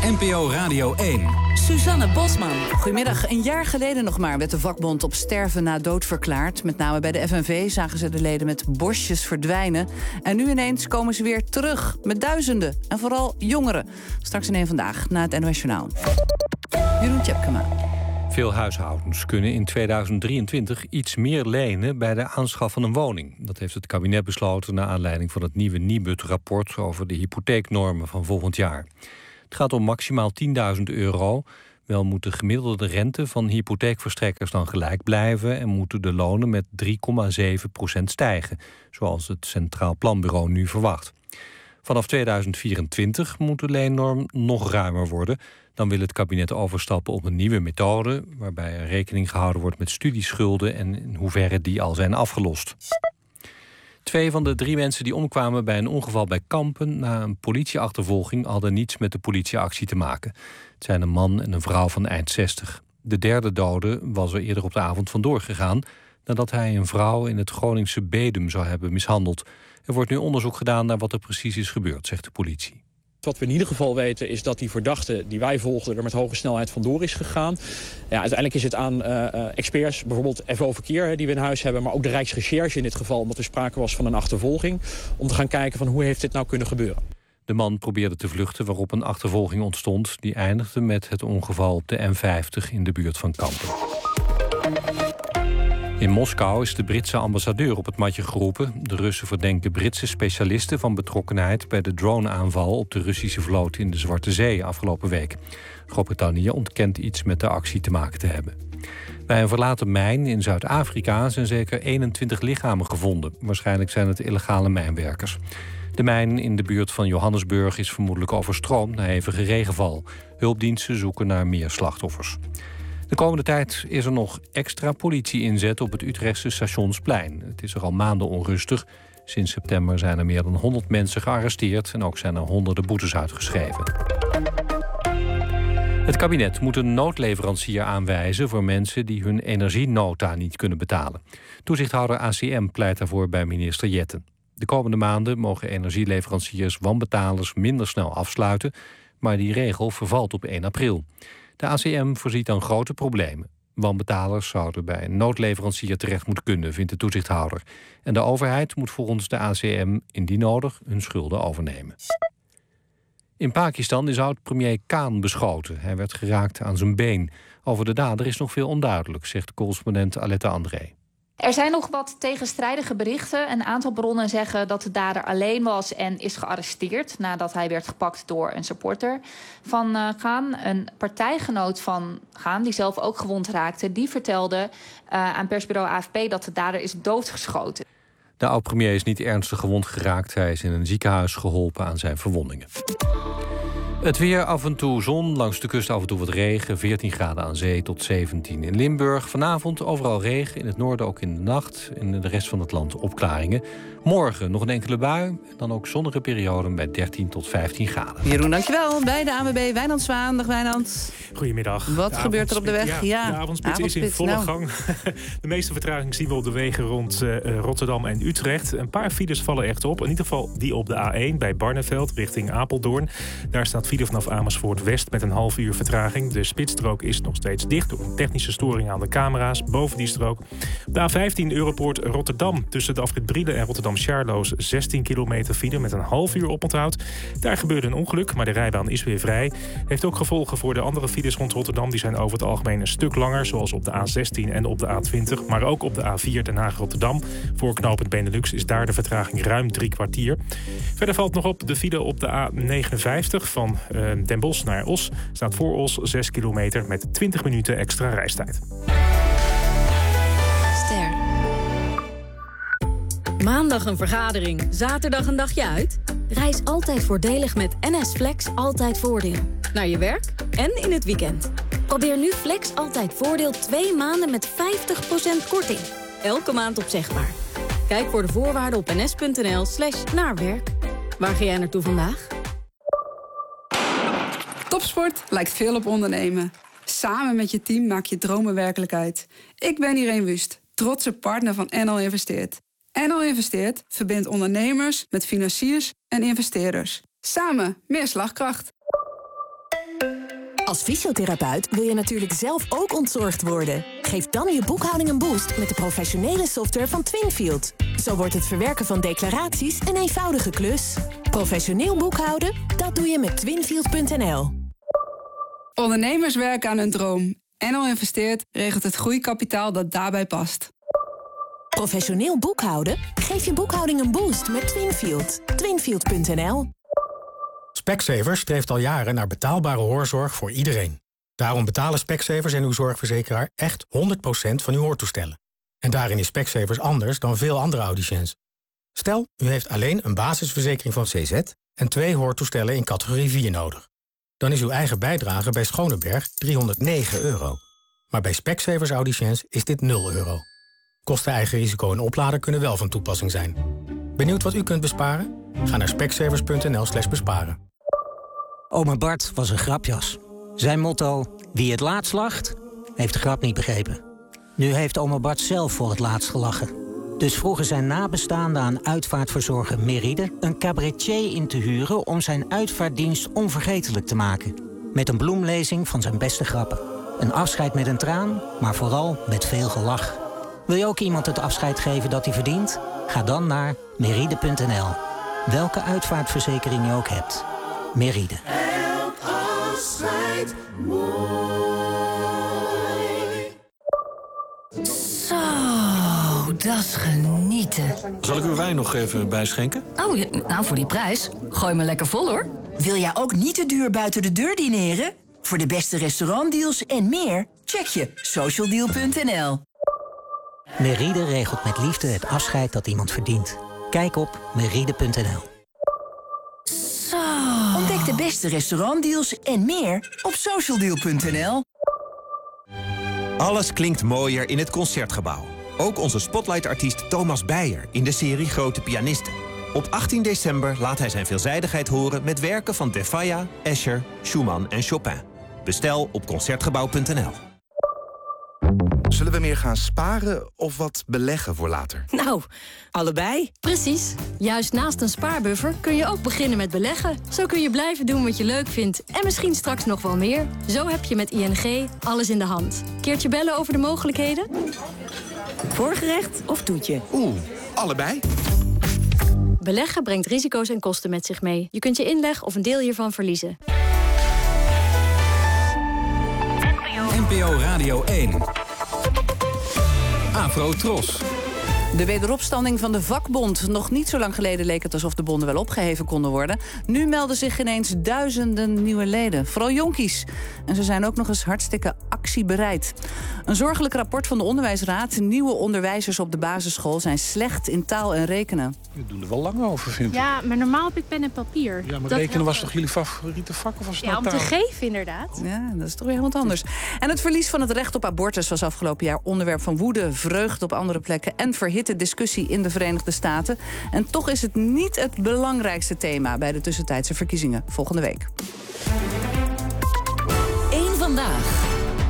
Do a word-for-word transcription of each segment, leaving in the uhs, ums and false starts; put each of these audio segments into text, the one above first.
N P O Radio één. Suzanne Bosman. Goedemiddag. Een jaar geleden nog maar werd de vakbond op sterven na dood verklaard. Met name bij de F N V zagen ze de leden met borstjes verdwijnen. En nu ineens komen ze weer terug. Met duizenden. En vooral jongeren. Straks in één Vandaag, na het N O S Journaal. Jeroen Tjepkema. Veel huishoudens kunnen in tweeduizend drieëntwintig iets meer lenen bij de aanschaf van een woning. Dat heeft het kabinet besloten naar aanleiding van het nieuwe Nibud-rapport over de hypotheeknormen van volgend jaar. Het gaat om maximaal tienduizend euro. Wel moet de gemiddelde rente van hypotheekverstrekkers dan gelijk blijven en moeten de lonen met drie komma zeven procent stijgen, zoals het Centraal Planbureau nu verwacht. Vanaf tweeduizend vierentwintig moet de leennorm nog ruimer worden. Dan wil het kabinet overstappen op een nieuwe methode, waarbij er rekening gehouden wordt met studieschulden en in hoeverre die al zijn afgelost. Twee van de drie mensen die omkwamen bij een ongeval bij Kampen na een politieachtervolging hadden niets met de politieactie te maken. Het zijn een man en een vrouw van eind zestig. De derde dode was er eerder op de avond vandoor gegaan nadat hij een vrouw in het Groningse Bedum zou hebben mishandeld. Er wordt nu onderzoek gedaan naar wat er precies is gebeurd, zegt de politie. Wat we in ieder geval weten is dat die verdachte die wij volgden er met hoge snelheid vandoor is gegaan. Ja, uiteindelijk is het aan uh, experts, bijvoorbeeld F O Verkeer die we in huis hebben, maar ook de Rijksrecherche in dit geval, omdat er sprake was van een achtervolging, om te gaan kijken van hoe heeft dit nou kunnen gebeuren. De man probeerde te vluchten waarop een achtervolging ontstond. Die eindigde met het ongeval op de N vijftig in de buurt van Kampen. In Moskou is de Britse ambassadeur op het matje geroepen. De Russen verdenken Britse specialisten van betrokkenheid bij de droneaanval op de Russische vloot in de Zwarte Zee afgelopen week. Groot-Brittannië ontkent iets met de actie te maken te hebben. Bij een verlaten mijn in Zuid-Afrika zijn zeker eenentwintig lichamen gevonden. Waarschijnlijk zijn het illegale mijnwerkers. De mijn in de buurt van Johannesburg is vermoedelijk overstroomd na hevige regenval. Hulpdiensten zoeken naar meer slachtoffers. De komende tijd is er nog extra politie-inzet op het Utrechtse Stationsplein. Het is er al maanden onrustig. Sinds september zijn er meer dan honderd mensen gearresteerd en ook zijn er honderden boetes uitgeschreven. Het kabinet moet een noodleverancier aanwijzen voor mensen die hun energienota niet kunnen betalen. Toezichthouder A C M pleit daarvoor bij minister Jetten. De komende maanden mogen energieleveranciers wanbetalers minder snel afsluiten, maar die regel vervalt op één april. De A C M voorziet dan grote problemen. Wanbetalers zouden bij een noodleverancier terecht moeten kunnen, vindt de toezichthouder. En de overheid moet volgens de A C M, indien nodig, hun schulden overnemen. In Pakistan is oud-premier Khan beschoten. Hij werd geraakt aan zijn been. Over de dader is nog veel onduidelijk, zegt correspondent Aletta André. Er zijn nog wat tegenstrijdige berichten. Een aantal bronnen zeggen dat de dader alleen was en is gearresteerd nadat hij werd gepakt door een supporter van uh, Khan. Een partijgenoot van Khan, die zelf ook gewond raakte, die vertelde uh, aan persbureau A F P dat de dader is doodgeschoten. De oud-premier is niet ernstig gewond geraakt. Hij is in een ziekenhuis geholpen aan zijn verwondingen. Het weer, af en toe zon, langs de kust af en toe wat regen. veertien graden aan zee tot zeventien in Limburg. Vanavond overal regen, in het noorden ook in de nacht. In de rest van het land opklaringen. Morgen nog een enkele bui. En dan ook zonnige perioden bij dertien tot vijftien graden. Jeroen, dankjewel. Bij de A N W B, Wijnand Zwaan. Dag Wijnand. Goedemiddag. Wat de gebeurt er op de weg? Ja, Ja, de avondspits is in avondspits, volle nou. gang. De meeste vertraging zien we op de wegen rond uh, Rotterdam en Utrecht. Een paar files vallen echt op. In ieder geval die op de A één bij Barneveld richting Apeldoorn. Daar staat file vanaf Amersfoort West met een half uur vertraging. De spitsstrook is nog steeds dicht door een technische storing aan de camera's boven die strook. Op de A vijftien Europoort Rotterdam tussen de afrit Brielen en Rotterdam-Charloes zestien kilometer file met een half uur oponthoud. Daar gebeurde een ongeluk, maar de rijbaan is weer vrij. Heeft ook gevolgen voor de andere files rond Rotterdam. Die zijn over het algemeen een stuk langer, zoals op de A zestien en op de A twintig. Maar ook op de A vier Den Haag-Rotterdam. Voor knooppunt Benelux is daar de vertraging ruim drie kwartier. Verder valt nog op de file op de A negenenvijftig van uh, Den Bosch naar Os. Staat voor Os zes kilometer met twintig minuten extra reistijd. Ster. Maandag een vergadering, zaterdag een dagje uit? Reis altijd voordelig met N S Flex Altijd Voordeel. Naar je werk en in het weekend. Probeer nu Flex Altijd Voordeel twee maanden met vijftig procent korting. Elke maand opzegbaar. Kijk voor de voorwaarden op ns.nl slash naarwerk. Waar ga jij naartoe vandaag? Topsport lijkt veel op ondernemen. Samen met je team maak je dromen werkelijkheid. Ik ben Irene Wust, trotse partner van N L Investeert. N L Investeert verbindt ondernemers met financiers en investeerders. Samen meer slagkracht. Als fysiotherapeut wil je natuurlijk zelf ook ontzorgd worden. Geef dan je boekhouding een boost met de professionele software van Twinfield. Zo wordt het verwerken van declaraties een eenvoudige klus. Professioneel boekhouden, dat doe je met twinfield punt n l. Ondernemers werken aan hun droom. N L Investeert regelt het groeikapitaal dat daarbij past. Professioneel boekhouden? Geef je boekhouding een boost met Twinfield. twinfield punt n l. Specsavers streeft al jaren naar betaalbare hoorzorg voor iedereen. Daarom betalen Specsavers en uw zorgverzekeraar echt honderd procent van uw hoortoestellen. En daarin is Specsavers anders dan veel andere audiciëns. Stel, u heeft alleen een basisverzekering van C Z en twee hoortoestellen in categorie vier nodig. Dan is uw eigen bijdrage bij Schoneberg driehonderdnegen euro. Maar bij Specsavers audiciëns is dit nul euro. Kosten, eigen risico en oplader kunnen wel van toepassing zijn. Benieuwd wat u kunt besparen? Ga naar specsavers punt n l slash besparen. Oma Bart was een grapjas. Zijn motto, wie het laatst lacht, heeft de grap niet begrepen. Nu heeft oma Bart zelf voor het laatst gelachen. Dus vroegen zijn nabestaanden aan uitvaartverzorger Meride een cabaretier in te huren om zijn uitvaartdienst onvergetelijk te maken. Met een bloemlezing van zijn beste grappen. Een afscheid met een traan, maar vooral met veel gelach. Wil je ook iemand het afscheid geven dat hij verdient? Ga dan naar meride punt n l. Welke uitvaartverzekering je ook hebt. Meride. Elk afscheid mooi. Zo, dat is genieten. Zal ik uw wijn nog even bijschenken? Oh, ja, nou voor die prijs. Gooi me lekker vol hoor. Wil jij ook niet te duur buiten de deur dineren? Voor de beste restaurantdeals en meer, check je socialdeal punt n l. Meride regelt met liefde het afscheid dat iemand verdient. Kijk op meride punt n l. Zo. Ontdek de beste restaurantdeals en meer op socialdeal punt n l. Alles klinkt mooier in het Concertgebouw. Ook onze spotlightartiest Thomas Beyer in de serie Grote Pianisten. Op achttien december laat hij zijn veelzijdigheid horen met werken van De Falla, Escher, Schumann en Chopin. Bestel op concertgebouw punt n l. Zullen we meer gaan sparen of wat beleggen voor later? Nou, allebei. Precies. Juist naast een spaarbuffer kun je ook beginnen met beleggen. Zo kun je blijven doen wat je leuk vindt en misschien straks nog wel meer. Zo heb je met I N G alles in de hand. Keertje bellen over de mogelijkheden? Voorgerecht of toetje? Oeh, allebei. Beleggen brengt risico's en kosten met zich mee. Je kunt je inleg of een deel hiervan verliezen. N P O Radio één. Afro Tros. De wederopstanding van de vakbond. Nog niet zo lang geleden leek het alsof de bonden wel opgeheven konden worden. Nu melden zich ineens duizenden nieuwe leden. Vooral jonkies. En ze zijn ook nog eens hartstikke actiebereid. Een zorgelijk rapport van de Onderwijsraad. Nieuwe onderwijzers op de basisschool zijn slecht in taal en rekenen. We doen er wel lang over, vind ik. Ja, maar normaal heb ik pen en papier. Ja, maar dat rekenen was toch jullie favoriete vak? Of was het ja, nou om te taal? geven inderdaad. Ja, dat is toch weer wat anders. En het verlies van het recht op abortus was afgelopen jaar onderwerp van woede, vreugde op andere plekken en verhitte discussie in de Verenigde Staten. En toch is het niet het belangrijkste thema bij de tussentijdse verkiezingen volgende week. Eén vandaag.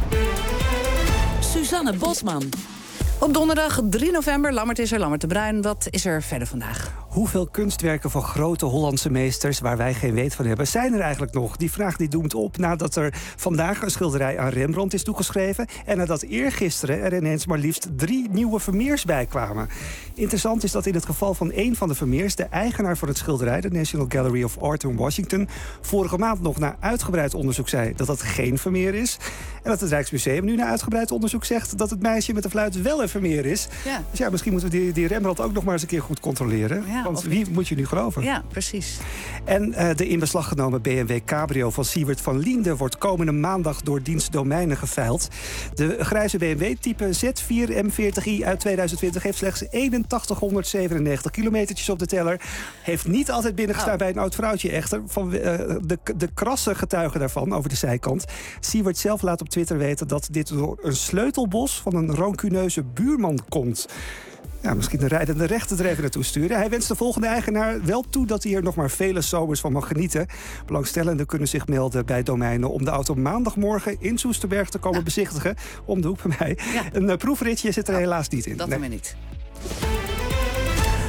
Suzanne Bosman. Op donderdag drie november, Lammert is er, Lammert de Bruin. Wat is er verder vandaag? Hoeveel kunstwerken van grote Hollandse meesters waar wij geen weet van hebben, zijn er eigenlijk nog? Die vraag die doemt op nadat er vandaag een schilderij aan Rembrandt is toegeschreven en nadat eergisteren er ineens maar liefst drie nieuwe Vermeers bij kwamen. Interessant is dat in het geval van één van de Vermeers, de eigenaar van het schilderij, de National Gallery of Art in Washington, vorige maand nog na uitgebreid onderzoek zei dat het geen Vermeer is. En dat het Rijksmuseum nu na uitgebreid onderzoek zegt dat het meisje met de fluit wel een Vermeer is. Ja. Dus ja, misschien moeten we die, die Rembrandt ook nog maar eens een keer goed controleren. Ja, want wie moet je nu geloven? Ja, precies. En uh, de in beslag genomen B M W Cabrio van Siewert van Liende wordt komende maandag door dienstdomeinen geveild. De grijze B M W-type Z vier M veertig i uit tweeduizend twintig heeft slechts eenentachtighonderdzevenennegentig kilometertjes op de teller. Heeft niet altijd binnengestaan oh. bij een oud vrouwtje echter. Van, uh, de, de krasse getuigen daarvan over de zijkant. Siewert zelf laat op Twitter weten dat dit door een sleutelbos van een rancuneuze buurman komt. Ja, misschien de rijdende rechter er even naartoe sturen. Hij wenst de volgende eigenaar wel toe dat hij er nog maar vele zomers van mag genieten. Belangstellenden kunnen zich melden bij domeinen om de auto maandagmorgen in Soesterberg te komen ja. bezichtigen. Om de hoek bij mij. Ja. Een uh, proefritje zit er oh, helaas niet in. Dat nee. doen we niet.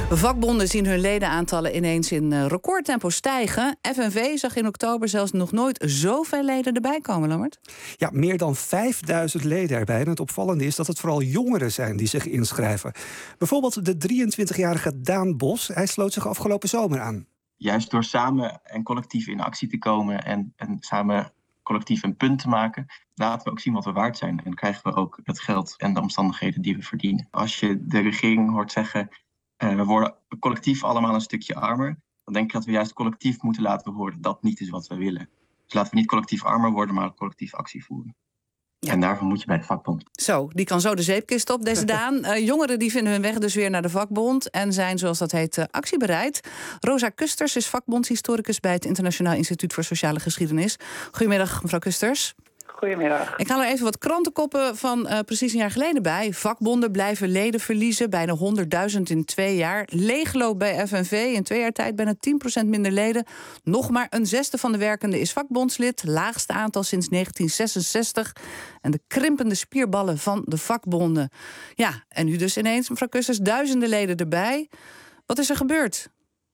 Vakbonden zien hun ledenaantallen ineens in recordtempo stijgen. F N V zag in oktober zelfs nog nooit zoveel leden erbij komen, Lammert. Ja, meer dan vijfduizend leden erbij. En het opvallende is dat het vooral jongeren zijn die zich inschrijven. Bijvoorbeeld de drieëntwintigjarige Daan Bos. Hij sloot zich afgelopen zomer aan. Juist door samen en collectief in actie te komen en, en samen collectief een punt te maken, laten we ook zien wat we waard zijn. En krijgen we ook het geld en de omstandigheden die we verdienen. Als je de regering hoort zeggen, uh, we worden collectief allemaal een stukje armer, dan denk ik dat we juist collectief moeten laten horen dat niet is wat we willen. Dus laten we niet collectief armer worden, maar collectief actie voeren. Ja. En daarvoor moet je bij de vakbond. Zo, die kan zo de zeepkist op, deze Daan. Uh, jongeren die vinden hun weg dus weer naar de vakbond en zijn, zoals dat heet, uh, actiebereid. Rosa Kusters is vakbondshistoricus bij het Internationaal Instituut voor Sociale Geschiedenis. Goedemiddag, mevrouw Kusters. Goedemiddag. Ik haal er even wat krantenkoppen van uh, precies een jaar geleden bij. Vakbonden blijven leden verliezen, bijna honderdduizend in twee jaar. Leegloop bij F N V, in twee jaar tijd bijna tien procent minder leden. Nog maar een zesde van de werkenden is vakbondslid. Laagste aantal sinds negentien zesenzestig. En de krimpende spierballen van de vakbonden. Ja, en nu dus ineens, mevrouw Kusters, duizenden leden erbij. Wat is er gebeurd?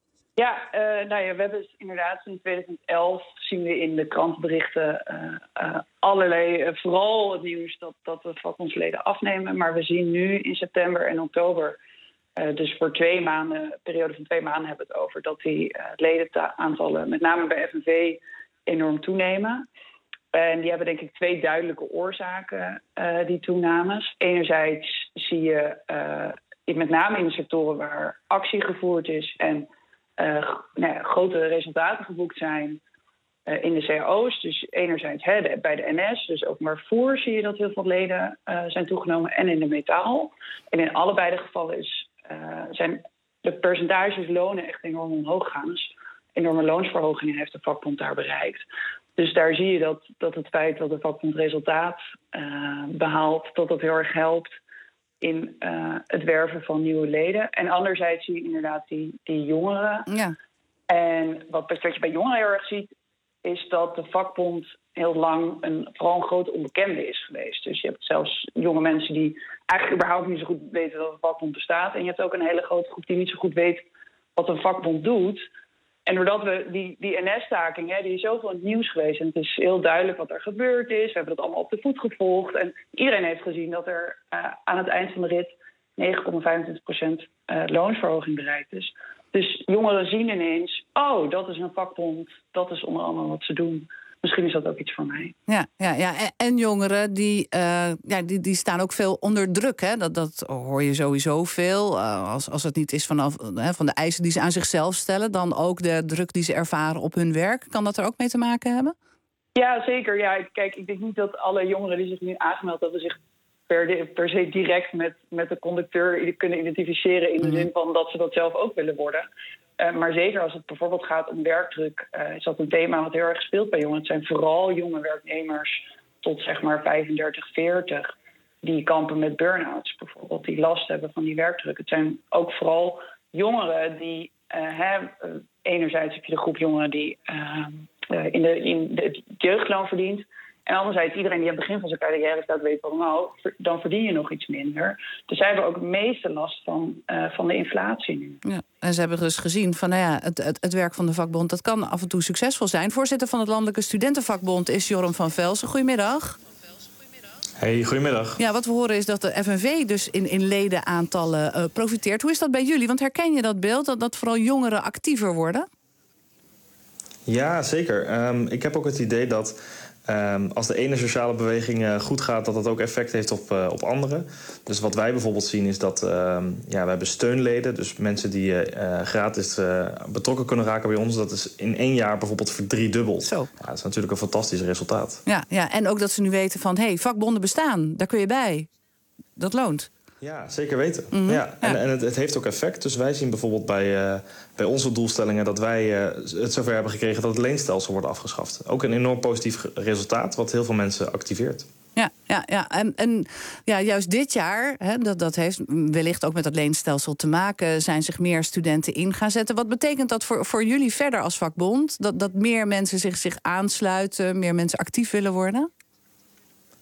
Ja, uh, nou ja, we hebben dus inderdaad in tweeduizend elf zien we in de krantenberichten uh, uh, allerlei, uh, vooral het nieuws dat, dat de vakbondsleden afnemen. Maar we zien nu in september en oktober, uh, dus voor twee maanden, een periode van twee maanden hebben we het over, dat die uh, ledenaantallen, met name bij F N V, enorm toenemen. En die hebben denk ik twee duidelijke oorzaken, uh, die toenames. Enerzijds zie je, uh, met name in de sectoren waar actie gevoerd is en Uh, nou ja, grote resultaten geboekt zijn uh, in de C A O's. Dus enerzijds hè, de, bij de N S, dus openbaar vervoer, zie je dat heel veel leden uh, zijn toegenomen. En in de metaal. En in allebei de gevallen is, uh, zijn de percentages lonen echt enorm omhoog gaan. Dus enorme loonsverhogingen heeft de vakbond daar bereikt. Dus daar zie je dat, dat het feit dat de vakbond resultaat uh, behaalt, dat dat heel erg helpt in uh, het werven van nieuwe leden. En anderzijds zie je inderdaad die, die jongeren. Ja. En wat, wat je bij jongeren heel erg ziet, is dat de vakbond heel lang een, vooral een grote onbekende is geweest. Dus je hebt zelfs jonge mensen die eigenlijk überhaupt niet zo goed weten dat een vakbond bestaat. En je hebt ook een hele grote groep die niet zo goed weet wat een vakbond doet. En doordat we die, die N S-staking, hè, die is zoveel in het nieuws geweest. En het is heel duidelijk wat er gebeurd is. We hebben dat allemaal op de voet gevolgd. En iedereen heeft gezien dat er uh, aan het eind van de rit negen komma vijfentwintig procent uh, loonsverhoging bereikt is. Dus jongeren zien ineens, oh, dat is een vakbond. Dat is onder andere wat ze doen. Misschien is dat ook iets voor mij. Ja, ja, ja. En jongeren die, uh, ja, die, die staan ook veel onder druk. Hè? Dat, dat hoor je sowieso veel. Uh, als, als het niet is vanaf, hè, van de eisen die ze aan zichzelf stellen, dan ook de druk die ze ervaren op hun werk. Kan dat er ook mee te maken hebben? Ja, zeker. Ja, kijk, ik denk niet dat alle jongeren die zich nu aangemeld hebben zich per, per se direct met, met de conducteur kunnen identificeren in de zin van dat ze dat zelf ook willen worden. Uh, maar zeker als het bijvoorbeeld gaat om werkdruk, uh, is dat een thema wat heel erg speelt bij jongeren. Het zijn vooral jonge werknemers tot zeg maar vijfendertig, veertig die kampen met burn-outs bijvoorbeeld, die last hebben van die werkdruk. Het zijn ook vooral jongeren die, uh, hè, uh, enerzijds heb je de groep jongeren die uh, uh, in, de, in de jeugdloon verdient. En anderzijds, iedereen die aan het begin van zijn carrière staat, weet wel, nou, dan verdien je nog iets minder. Dus zij hebben ook het meeste last van, uh, van de inflatie nu. Ja, en ze hebben dus gezien van, nou ja, het, het, het werk van de vakbond, dat kan af en toe succesvol zijn. Voorzitter van het Landelijke Studentenvakbond is Joram van Velsen. Goedemiddag. Hey, goedemiddag. Ja, wat we horen is dat de F N V dus in, in ledenaantallen uh, profiteert. Hoe is dat bij jullie? Want herken je dat beeld, dat, dat vooral jongeren actiever worden? Ja, zeker. Um, ik heb ook het idee dat Um, als de ene sociale beweging uh, goed gaat, dat dat ook effect heeft op, uh, op anderen. Dus wat wij bijvoorbeeld zien is dat um, ja, we hebben steunleden. Dus mensen die uh, gratis uh, betrokken kunnen raken bij ons. Dat is in één jaar bijvoorbeeld verdriedubbeld. Zo. Ja, dat is natuurlijk een fantastisch resultaat. Ja, ja, en ook dat ze nu weten van, hé, hey, vakbonden bestaan, daar kun je bij. Dat loont. Ja, zeker weten. Mm-hmm. Ja, en, ja. en het, het heeft ook effect. Dus wij zien bijvoorbeeld bij, uh, bij onze doelstellingen dat wij uh, het zover hebben gekregen dat het leenstelsel wordt afgeschaft. Ook een enorm positief resultaat wat heel veel mensen activeert. Ja, ja, ja. En, en ja, juist dit jaar, hè, dat, dat heeft wellicht ook met dat leenstelsel te maken, zijn zich meer studenten in gaan zetten. Wat betekent dat voor, voor jullie verder als vakbond? Dat, dat meer mensen zich, zich aansluiten, meer mensen actief willen worden?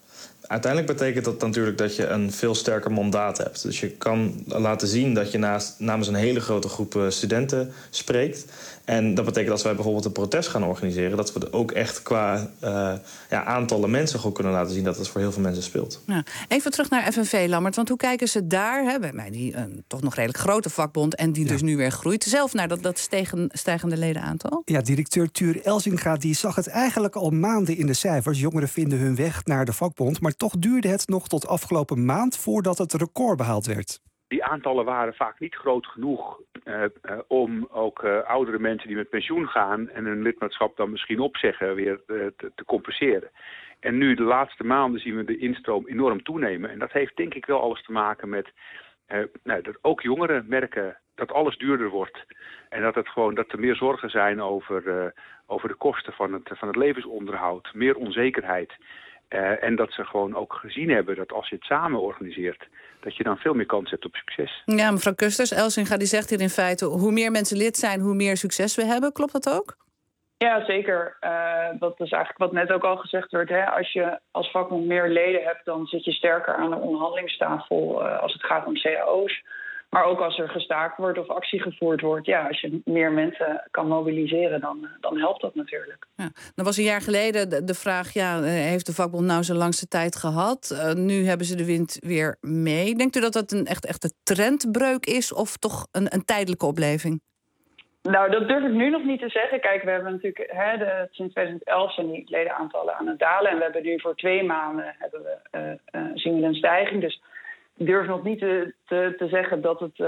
Uiteindelijk betekent dat natuurlijk dat je een veel sterker mandaat hebt. Dus je kan laten zien dat je naast, namens een hele grote groep studenten spreekt. En dat betekent als wij bijvoorbeeld een protest gaan organiseren, dat we ook echt qua uh, ja, aantallen mensen gewoon kunnen laten zien dat het voor heel veel mensen speelt. Ja. Even terug naar F N V, Lammert. Want hoe kijken ze daar, hè, bij mij die een toch nog redelijk grote vakbond en die ja. dus nu weer groeit, zelf naar dat, dat stegen, stijgende ledenaantal? Ja, directeur Tuur Elzinga die zag het eigenlijk al maanden in de cijfers. Jongeren vinden hun weg naar de vakbond, maar toch duurde het nog tot afgelopen maand voordat het record behaald werd. Die aantallen waren vaak niet groot genoeg uh, uh, om ook uh, oudere mensen die met pensioen gaan en hun lidmaatschap dan misschien opzeggen weer uh, te, te compenseren. En nu de laatste maanden zien we de instroom enorm toenemen. En dat heeft denk ik wel alles te maken met uh, nou, dat ook jongeren merken dat alles duurder wordt. En dat, het gewoon, dat er meer zorgen zijn over, uh, over de kosten van het, van het levensonderhoud, meer onzekerheid. Uh, en dat ze gewoon ook gezien hebben dat als je het samen organiseert, dat je dan veel meer kans hebt op succes. Ja, mevrouw Kusters, Elzinga die zegt hier in feite, hoe meer mensen lid zijn, hoe meer succes we hebben. Klopt dat ook? Ja, zeker. Uh, dat is eigenlijk wat net ook al gezegd werd. Hè? Als je als vakbond meer leden hebt, dan zit je sterker aan de onderhandelingstafel uh, als het gaat om C A O's. Maar ook als er gestaakt wordt of actie gevoerd wordt. Ja, als je meer mensen kan mobiliseren, dan, dan helpt dat natuurlijk. Ja, dan was een jaar geleden de, de vraag, ja, heeft de vakbond nou zijn langste tijd gehad? Uh, nu hebben ze de wind weer mee. Denkt u dat dat een echt, echte trendbreuk is of toch een, een tijdelijke opleving? Nou, dat durf ik nu nog niet te zeggen. Kijk, we hebben natuurlijk hè, de, sinds twintig elf zijn die ledenaantallen aan het dalen. En we hebben nu voor twee maanden hebben we, uh, uh, zien we een stijging. Dus ik durf nog niet te, te, te zeggen dat, het, uh,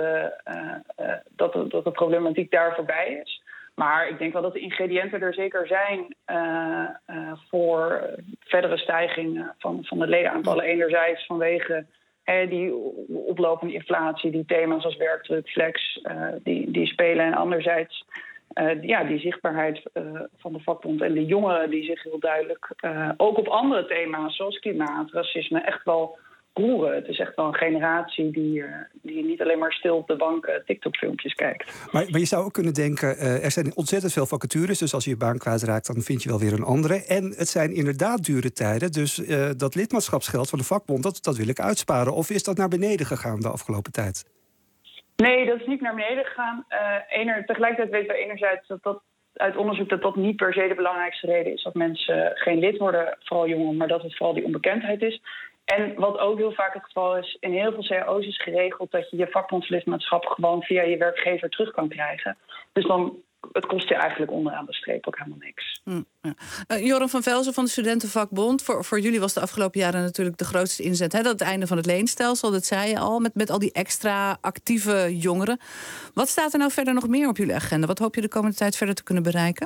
uh, dat, het, dat de problematiek daar voorbij is. Maar ik denk wel dat de ingrediënten er zeker zijn uh, uh, voor verdere stijging van, van de ledenaantallen. Enerzijds vanwege hè, die oplopende inflatie, die thema's als werkdruk, flex, uh, die, die spelen. En anderzijds uh, ja, die zichtbaarheid uh, van de vakbond en de jongeren die zich heel duidelijk uh, ook op andere thema's zoals klimaat, racisme echt wel roeren. Het is echt wel een generatie die, uh, die niet alleen maar stil op de bank uh, TikTok-filmpjes kijkt. Maar, maar je zou ook kunnen denken, uh, er zijn ontzettend veel vacatures, dus als je je baan kwijtraakt, dan vind je wel weer een andere. En het zijn inderdaad dure tijden, dus uh, dat lidmaatschapsgeld van de vakbond, dat, dat wil ik uitsparen. Of is dat naar beneden gegaan de afgelopen tijd? Nee, dat is niet naar beneden gegaan. Uh, ener, tegelijkertijd weten we enerzijds dat dat uit onderzoek dat dat niet per se de belangrijkste reden is dat mensen geen lid worden, vooral jongeren, maar dat het vooral die onbekendheid is. En wat ook heel vaak het geval is, in heel veel C A O's is geregeld dat je je vakbondslidmaatschap gewoon via je werkgever terug kan krijgen. Dus dan, het kost je eigenlijk onderaan de streep ook helemaal niks. Mm, ja. uh, Joram van Velzen van de Studentenvakbond. Voor, voor jullie was de afgelopen jaren natuurlijk de grootste inzet. Hè? Dat het einde van het leenstelsel, dat zei je al, met, met al die extra actieve jongeren. Wat staat er nou verder nog meer op jullie agenda? Wat hoop je de komende tijd verder te kunnen bereiken?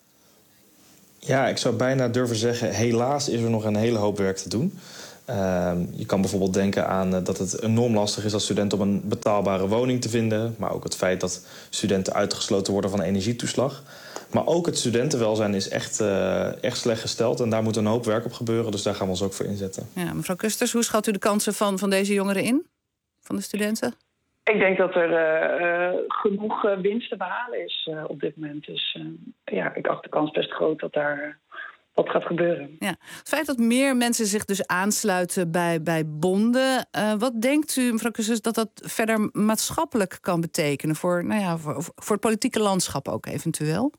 Ja, ik zou bijna durven zeggen, helaas is er nog een hele hoop werk te doen. Uh, je kan bijvoorbeeld denken aan uh, dat het enorm lastig is als student om een betaalbare woning te vinden. Maar ook het feit dat studenten uitgesloten worden van energietoeslag. Maar ook het studentenwelzijn is echt, uh, echt slecht gesteld. En daar moet een hoop werk op gebeuren. Dus daar gaan we ons ook voor inzetten. Ja, mevrouw Kusters, hoe schat u de kansen van, van deze jongeren in? Van de studenten? Ik denk dat er uh, uh, genoeg uh, winst te behalen is uh, op dit moment. Dus uh, ja, ik acht de kans best groot dat daar Uh, wat gaat gebeuren. Ja. Het feit dat meer mensen zich dus aansluiten bij, bij bonden. Uh, wat denkt u, mevrouw Kusters, dat dat verder maatschappelijk kan betekenen? Voor, nou ja, voor, voor het politieke landschap ook eventueel?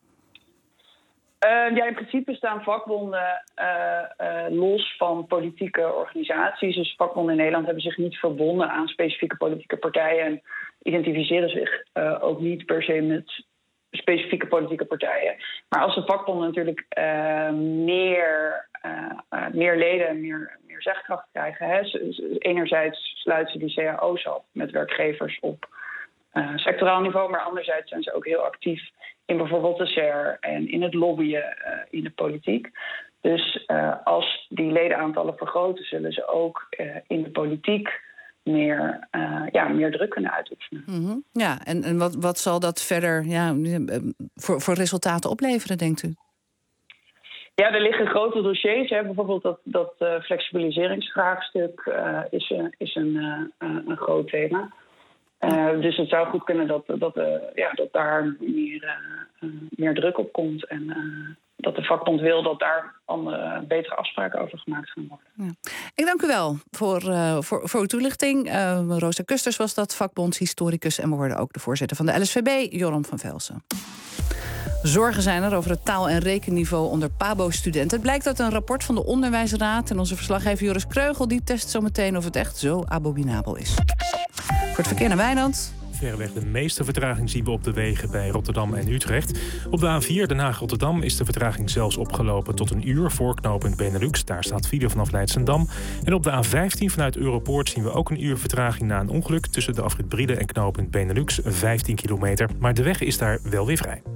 Uh, ja, in principe staan vakbonden uh, uh, los van politieke organisaties. Dus vakbonden in Nederland hebben zich niet verbonden aan specifieke politieke partijen en identificeren zich uh, ook niet per se met specifieke politieke partijen. Maar als de vakbonden natuurlijk uh, meer, uh, uh, meer leden en meer, meer zegkracht krijgen, hè, enerzijds sluiten ze die C A O's af met werkgevers op uh, sectoraal niveau, maar anderzijds zijn ze ook heel actief in bijvoorbeeld de S E R en in het lobbyen uh, in de politiek. Dus uh, als die ledenaantallen vergroten, zullen ze ook uh, in de politiek meer, uh, ja, meer druk kunnen uitoefenen. Mm-hmm. Ja, en, en wat, wat zal dat verder ja, voor, voor resultaten opleveren, denkt u? Ja, er liggen grote dossiers. Hè. Bijvoorbeeld dat, dat uh, flexibiliseringsvraagstuk uh, is, uh, is een, uh, een groot thema. Uh, dus het zou goed kunnen dat, dat, uh, ja, dat daar meer, uh, uh, meer druk op komt. En uh, dat de vakbond wil dat daar andere, betere afspraken over gemaakt gaan worden. Ja. Ik dank u wel voor, uh, voor, voor uw toelichting. Uh, Rosa Kusters was dat, vakbondshistoricus. En we hoorden ook de voorzitter van de L S V B, Joram van Velsen. Zorgen zijn er over het taal- en rekenniveau onder Pabo-studenten. Het blijkt uit een rapport van de Onderwijsraad. En onze verslaggever Joris Kreugel die test zo meteen of het echt zo abominabel is. Voor het verkeer naar Wijnand. Verreweg de meeste vertraging zien we op de wegen bij Rotterdam en Utrecht. Op de A vier Den Haag-Rotterdam is de vertraging zelfs opgelopen tot een uur voor knooppunt Benelux. Daar staat file vanaf Leidschendam. En op de A vijftien vanuit Europoort zien we ook een uur vertraging na een ongeluk tussen de afrit Brielle en knooppunt Benelux, vijftien kilometer. Maar de weg is daar wel weer vrij.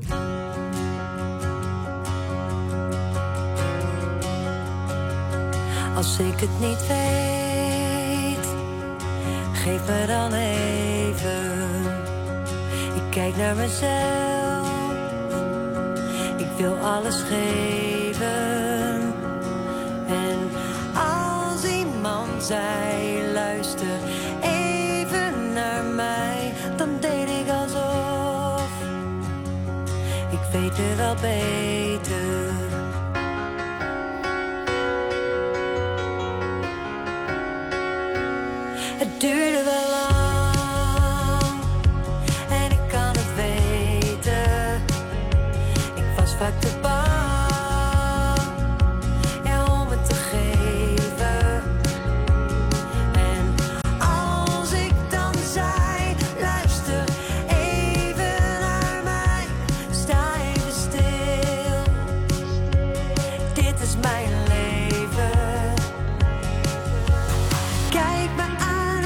Als ik het niet weet, geef me dan even. Ik kijk naar mezelf, ik wil alles geven. En als iemand zei, luister even naar mij, dan deed ik alsof ik weet het wel beter. Het duurde wel lang en ik kan het weten. Ik was vaak te bang, ja, om het te geven. En als ik dan zei, luister even naar mij, sta even stil. Dit is mijn leven. Kijk me aan.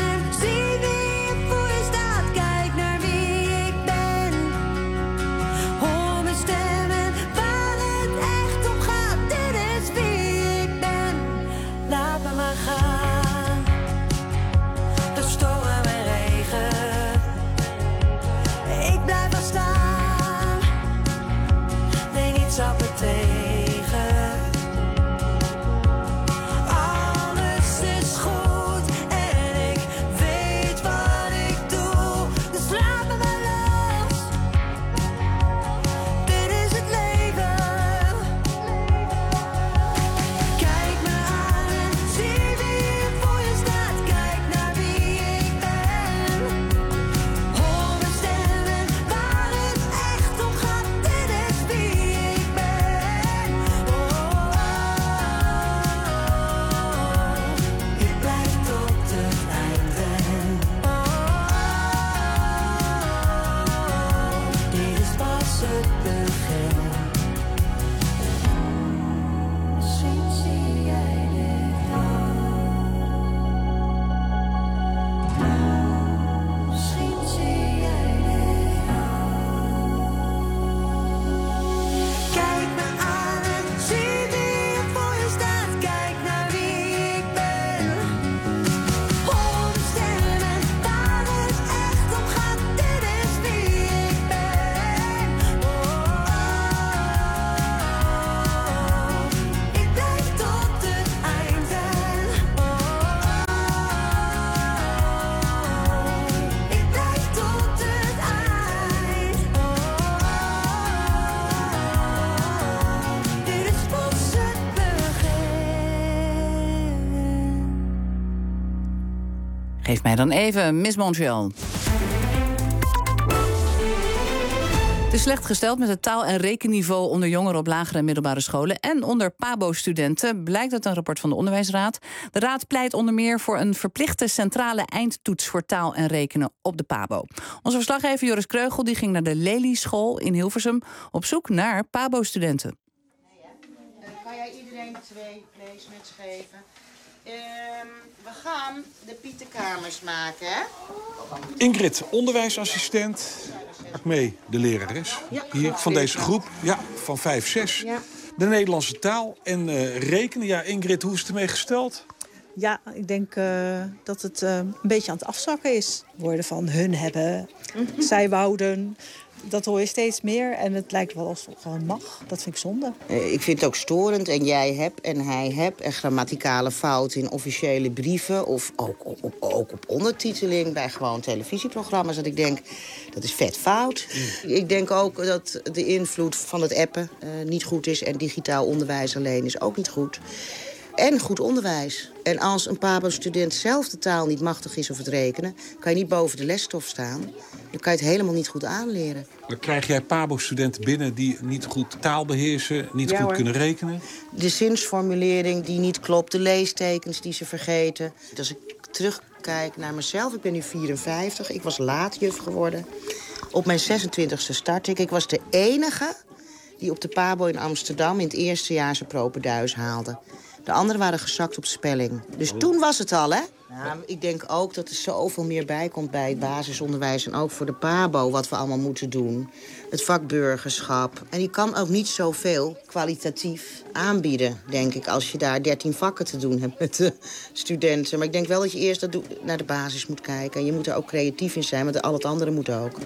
Geef mij dan even, Miss Montreal. Het is slecht gesteld met het taal- en rekenniveau onder jongeren op lagere en middelbare scholen en onder Pabo-studenten, blijkt uit een rapport van de Onderwijsraad. De raad pleit onder meer voor een verplichte centrale eindtoets voor taal en rekenen op de Pabo. Onze verslaggever Joris Kreugel die ging naar de Lely-school in Hilversum op zoek naar Pabo-studenten. Uh, kan jij iedereen twee placements geven? Uh, we gaan de Pieterkamers maken, hè? Ingrid, onderwijsassistent. Mee, de lerares. Ja, hier van deze groep. Ja, van vijf zes. Ja. De Nederlandse taal en uh, rekenen. Ja, Ingrid, hoe is het ermee gesteld? Ja, ik denk uh, dat het uh, een beetje aan het afzakken is. Woorden van hun hebben, mm-hmm. zij wouden. dat hoor je steeds meer en het lijkt wel alsof het gewoon mag. Dat vind ik zonde. Uh, ik vind het ook storend en jij hebt en hij hebt... en grammaticale fouten in officiële brieven... of ook op, op, ook op ondertiteling bij gewoon televisieprogramma's... dat ik denk, dat is vet fout. Mm. Ik denk ook dat de invloed van het appen uh, niet goed is... en digitaal onderwijs alleen is ook niet goed. En goed onderwijs. En als een pabo-student zelf de taal niet machtig is of het rekenen... kan je niet boven de lesstof staan. Dan kan je het helemaal niet goed aanleren. Maar krijg jij pabo-studenten binnen die niet goed taal beheersen... niet ja, goed hoor. kunnen rekenen? De zinsformulering die niet klopt, de leestekens die ze vergeten. Als ik terugkijk naar mezelf, ik ben nu vierenvijftig... ik was laatjuf geworden. Op mijn zesentwintigste start ik. Ik was de enige die op de pabo in Amsterdam... in het eerste jaar zijn propenduis haalde. De anderen waren gezakt op spelling. Dus oh. toen was het al, hè? Nou, ik denk ook dat er zoveel meer bij komt bij het basisonderwijs... en ook voor de pabo, wat we allemaal moeten doen. Het vak burgerschap. En je kan ook niet zoveel kwalitatief aanbieden, denk ik... als je daar dertien vakken te doen hebt met de studenten. Maar ik denk wel dat je eerst dat naar de basis moet kijken. En je moet er ook creatief in zijn, want al het andere moet ook.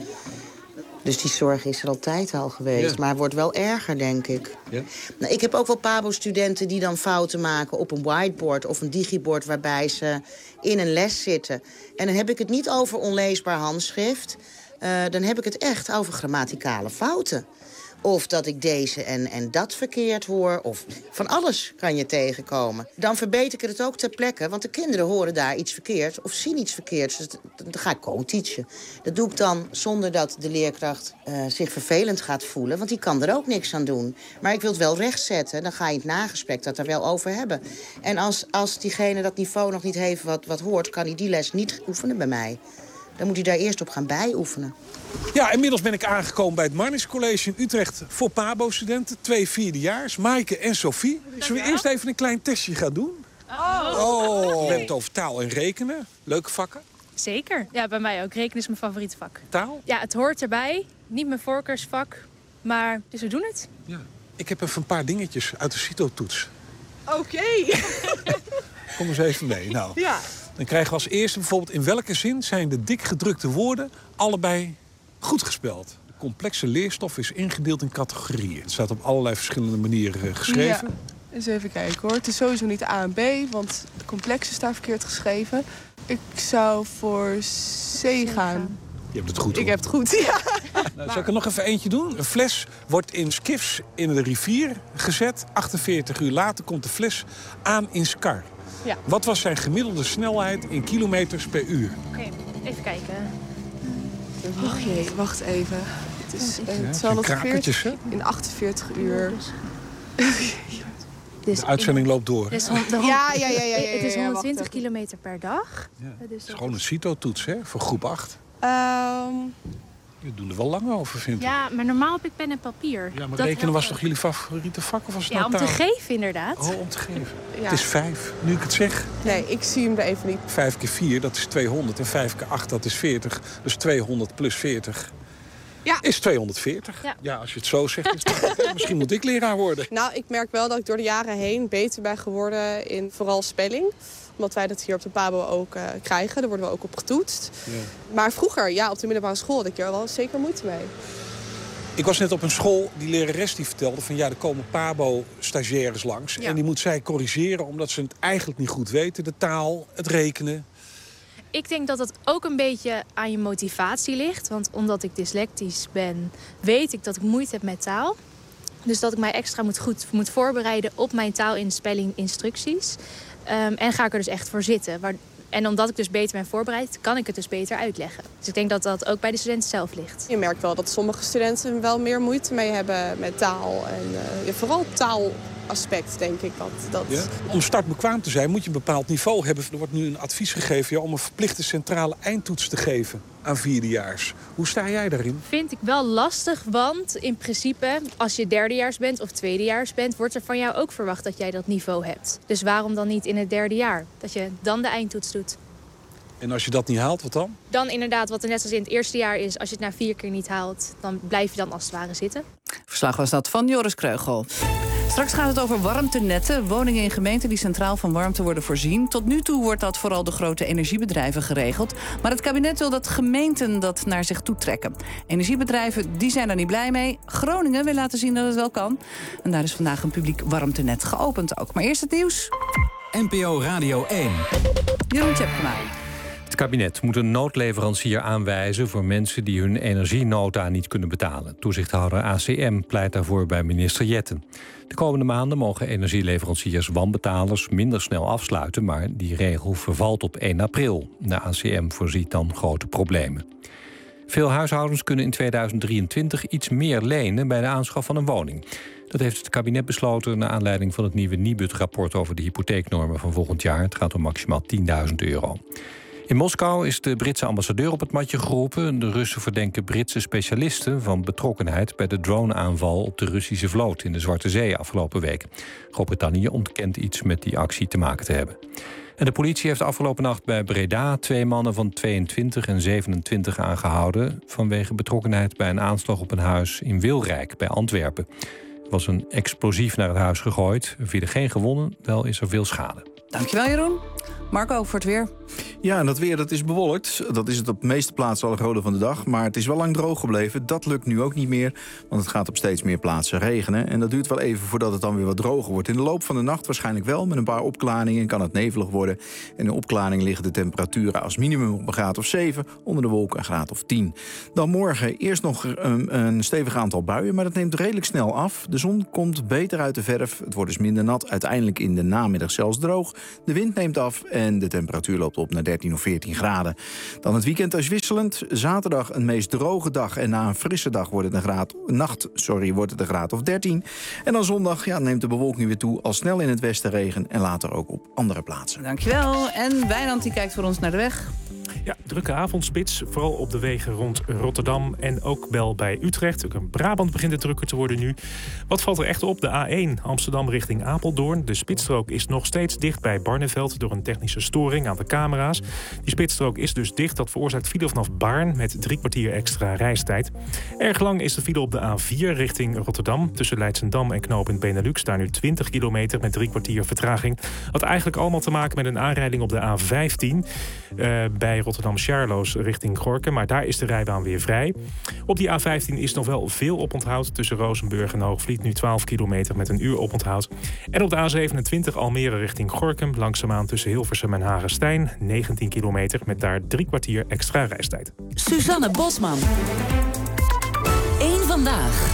Dus die zorg is er altijd al geweest. Ja. Maar het wordt wel erger, denk ik. Ja. Nou, ik heb ook wel pabo-studenten die dan fouten maken op een whiteboard... of een digibord waarbij ze in een les zitten. En dan heb ik het niet over onleesbaar handschrift. Uh, dan heb ik het echt over grammaticale fouten. Of dat ik deze en, en dat verkeerd hoor. Of van alles kan je tegenkomen. Dan verbeter ik het ook ter plekke. Want de kinderen horen daar iets verkeerd of zien iets verkeerds. Dus dan ga ik co-teachen. Dat doe ik dan zonder dat de leerkracht uh, zich vervelend gaat voelen. Want die kan er ook niks aan doen. Maar ik wil het wel rechtzetten. Dan ga je in het nagesprek dat er wel over hebben. En als, als diegene dat niveau nog niet heeft wat, wat hoort... kan hij die les niet oefenen bij mij. Dan moet hij daar eerst op gaan bijoefenen. Ja, inmiddels ben ik aangekomen bij het Marnix College in Utrecht... voor pabo-studenten, twee vierdejaars, Maaike en Sophie. Zullen we eerst even een klein testje gaan doen? Oh. oh. We hebben het over taal en rekenen. Leuke vakken. Zeker. Ja, bij mij ook. Rekenen is mijn favoriete vak. Taal? Ja, het hoort erbij. Niet mijn voorkeursvak. Maar, dus we doen het. Ja. Ik heb even een paar dingetjes uit de CITO-toets. Oké. Okay. Kom eens even mee. Nou. Ja. Dan krijgen we als eerste bijvoorbeeld... in welke zin zijn de dik gedrukte woorden allebei goed gespeld? De complexe leerstof is ingedeeld in categorieën. Het staat op allerlei verschillende manieren geschreven. Ja, eens even kijken hoor. Het is sowieso niet A en B, want de complexe staat verkeerd geschreven. Ik zou voor C gaan. Je hebt het goed, hoor. Ik heb het goed, ja. Nou, zal ik er nog even eentje doen? Een fles wordt in skifs in de rivier gezet. achtenveertig uur later komt de fles aan in Skar. Ja. Wat was zijn gemiddelde snelheid in kilometers per uur? Oké, okay, even kijken. Och jee, wacht even. Het is ja, twaalfhonderdveertig in achtenveertig uur. De uitzending loopt door. Dus hond, hond, ja, ja, ja, ja, ja, ja. Het is honderdtwintig kilometer per dag. Ja. Dus het is gewoon een CITO-toets, hè, voor groep acht. Um... Je doet er wel lang over, vind ik. Ja, maar normaal heb ik pen en papier. Ja, maar dat rekenen was toch jullie favoriete vak? Of was het ja, nou om taal? te geven inderdaad. Oh, om te geven. Ja. Het is vijf, nu ik het zeg. Nee, ik zie hem er even niet. Vijf keer vier, dat is tweehonderd. En vijf keer acht, dat is veertig. Dus tweehonderd plus veertig ja. is tweehonderdveertig. Ja. ja, als je het zo zegt, is het misschien moet ik leraar worden. Nou, ik merk wel dat ik door de jaren heen beter ben geworden in vooral spelling. Omdat wij dat hier op de pabo ook uh, krijgen. Daar worden we ook op getoetst. Ja. Maar vroeger, ja, op de middelbare school had ik er wel zeker moeite mee. Ik was net op een school, die lerares die vertelde van... ja, er komen pabo-stagiaires langs. Ja. En die moet zij corrigeren omdat ze het eigenlijk niet goed weten. De taal, het rekenen. Ik denk dat het ook een beetje aan je motivatie ligt. Want omdat ik dyslectisch ben, weet ik dat ik moeite heb met taal. Dus dat ik mij extra moet goed moet voorbereiden op mijn taalinspelling instructies. Um, en ga ik er dus echt voor zitten. Waar, en omdat ik dus beter ben voorbereid, kan ik het dus beter uitleggen. Dus ik denk dat dat ook bij de studenten zelf ligt. Je merkt wel dat sommige studenten wel meer moeite mee hebben met taal. En uh, ja, vooral taalaspect, denk ik. Dat, dat... Ja? Om startbekwaam te zijn moet je een bepaald niveau hebben. Er wordt nu een advies gegeven ja, om een verplichte centrale eindtoets te geven aan vierdejaars. Hoe sta jij daarin? Vind ik wel lastig, want in principe, als je derdejaars bent of tweedejaars bent, wordt er van jou ook verwacht dat jij dat niveau hebt. Dus waarom dan niet in het derde jaar? Dat je dan de eindtoets doet. En als je dat niet haalt, wat dan? Dan inderdaad, wat er net als in het eerste jaar is, als je het na vier keer niet haalt, dan blijf je dan als het ware zitten. Verslag was dat van Joris Kreugel. Straks gaat het over warmtenetten. Woningen in gemeenten die centraal van warmte worden voorzien. Tot nu toe wordt dat vooral de grote energiebedrijven geregeld. Maar het kabinet wil dat gemeenten dat naar zich toe trekken. Energiebedrijven die zijn er niet blij mee. Groningen wil laten zien dat het wel kan. En daar is vandaag een publiek warmtenet geopend ook. Maar eerst het nieuws. N P O Radio één. Jeroen Tjepkema. Het kabinet moet een noodleverancier aanwijzen voor mensen die hun energienota niet kunnen betalen. Toezichthouder A C M pleit daarvoor bij minister Jetten. De komende maanden mogen energieleveranciers wanbetalers minder snel afsluiten, maar die regel vervalt op één april. De A C M voorziet dan grote problemen. Veel huishoudens kunnen in tweeduizend drieëntwintig iets meer lenen bij de aanschaf van een woning. Dat heeft het kabinet besloten naar aanleiding van het nieuwe Nibud-rapport over de hypotheeknormen van volgend jaar. Het gaat om maximaal tienduizend euro. In Moskou is de Britse ambassadeur op het matje geroepen. De Russen verdenken Britse specialisten van betrokkenheid bij de droneaanval op de Russische vloot in de Zwarte Zee afgelopen week. Groot-Brittannië ontkent iets met die actie te maken te hebben. En de politie heeft afgelopen nacht bij Breda twee mannen van tweeëntwintig en zevenentwintig aangehouden vanwege betrokkenheid bij een aanslag op een huis in Wilrijk bij Antwerpen. Er was een explosief naar het huis gegooid. Er vielen geen gewonden, wel is er veel schade. Dankjewel, Jeroen. Marco, voor het weer. Ja, en dat weer dat is bewolkt. Dat is het op de meeste plaatsen al rode van de dag. Maar het is wel lang droog gebleven. Dat lukt nu ook niet meer, want het gaat op steeds meer plaatsen regenen. En dat duurt wel even voordat het dan weer wat droger wordt. In de loop van de nacht waarschijnlijk wel. Met een paar opklaringen kan het nevelig worden. En in de opklaring liggen de temperaturen als minimum op een graad of zeven. Onder de wolken een graad of tien. Dan morgen eerst nog een, een stevig aantal buien. Maar dat neemt redelijk snel af. De zon komt beter uit de verf. Het wordt dus minder nat. Uiteindelijk in de namiddag zelfs droog. De wind neemt af en de temperatuur loopt op naar dertien of veertien graden. Dan het weekend is wisselend. Zaterdag een meest droge dag en na een frisse dag wordt het een graad, nacht sorry, wordt het een graad of dertien. En dan zondag ja, neemt de bewolking weer toe. Al snel in het westen regen en later ook op andere plaatsen. Dankjewel. En Wijnand die kijkt voor ons naar de weg. Ja, drukke avondspits, vooral op de wegen rond Rotterdam en ook wel bij Utrecht. Ook in Brabant begint het drukker te worden nu. Wat valt er echt op? De A één Amsterdam richting Apeldoorn. De spitsstrook is nog steeds dicht bij Barneveld door een technische storing aan de camera's. Die spitsstrook is dus dicht. Dat veroorzaakt file vanaf Baarn met drie kwartier extra reistijd. Erg lang is de file op de A vier richting Rotterdam. Tussen Leidschendam en knooppunt Benelux daar nu twintig kilometer met drie kwartier vertraging. Had eigenlijk allemaal te maken met een aanrijding op de A vijftien uh, bij Rotterdam-Sjaarloos richting Gorinchem, maar daar is de rijbaan weer vrij. Op die A vijftien is nog wel veel oponthoud tussen Rozenburg en Hoogvliet, nu twaalf kilometer met een uur oponthoud. En op de A zevenentwintig Almere richting Gorinchem, langzaamaan tussen Hilversum en Hagestein, negentien kilometer met daar drie kwartier extra reistijd. Suzanne Bosman. Eén vandaag.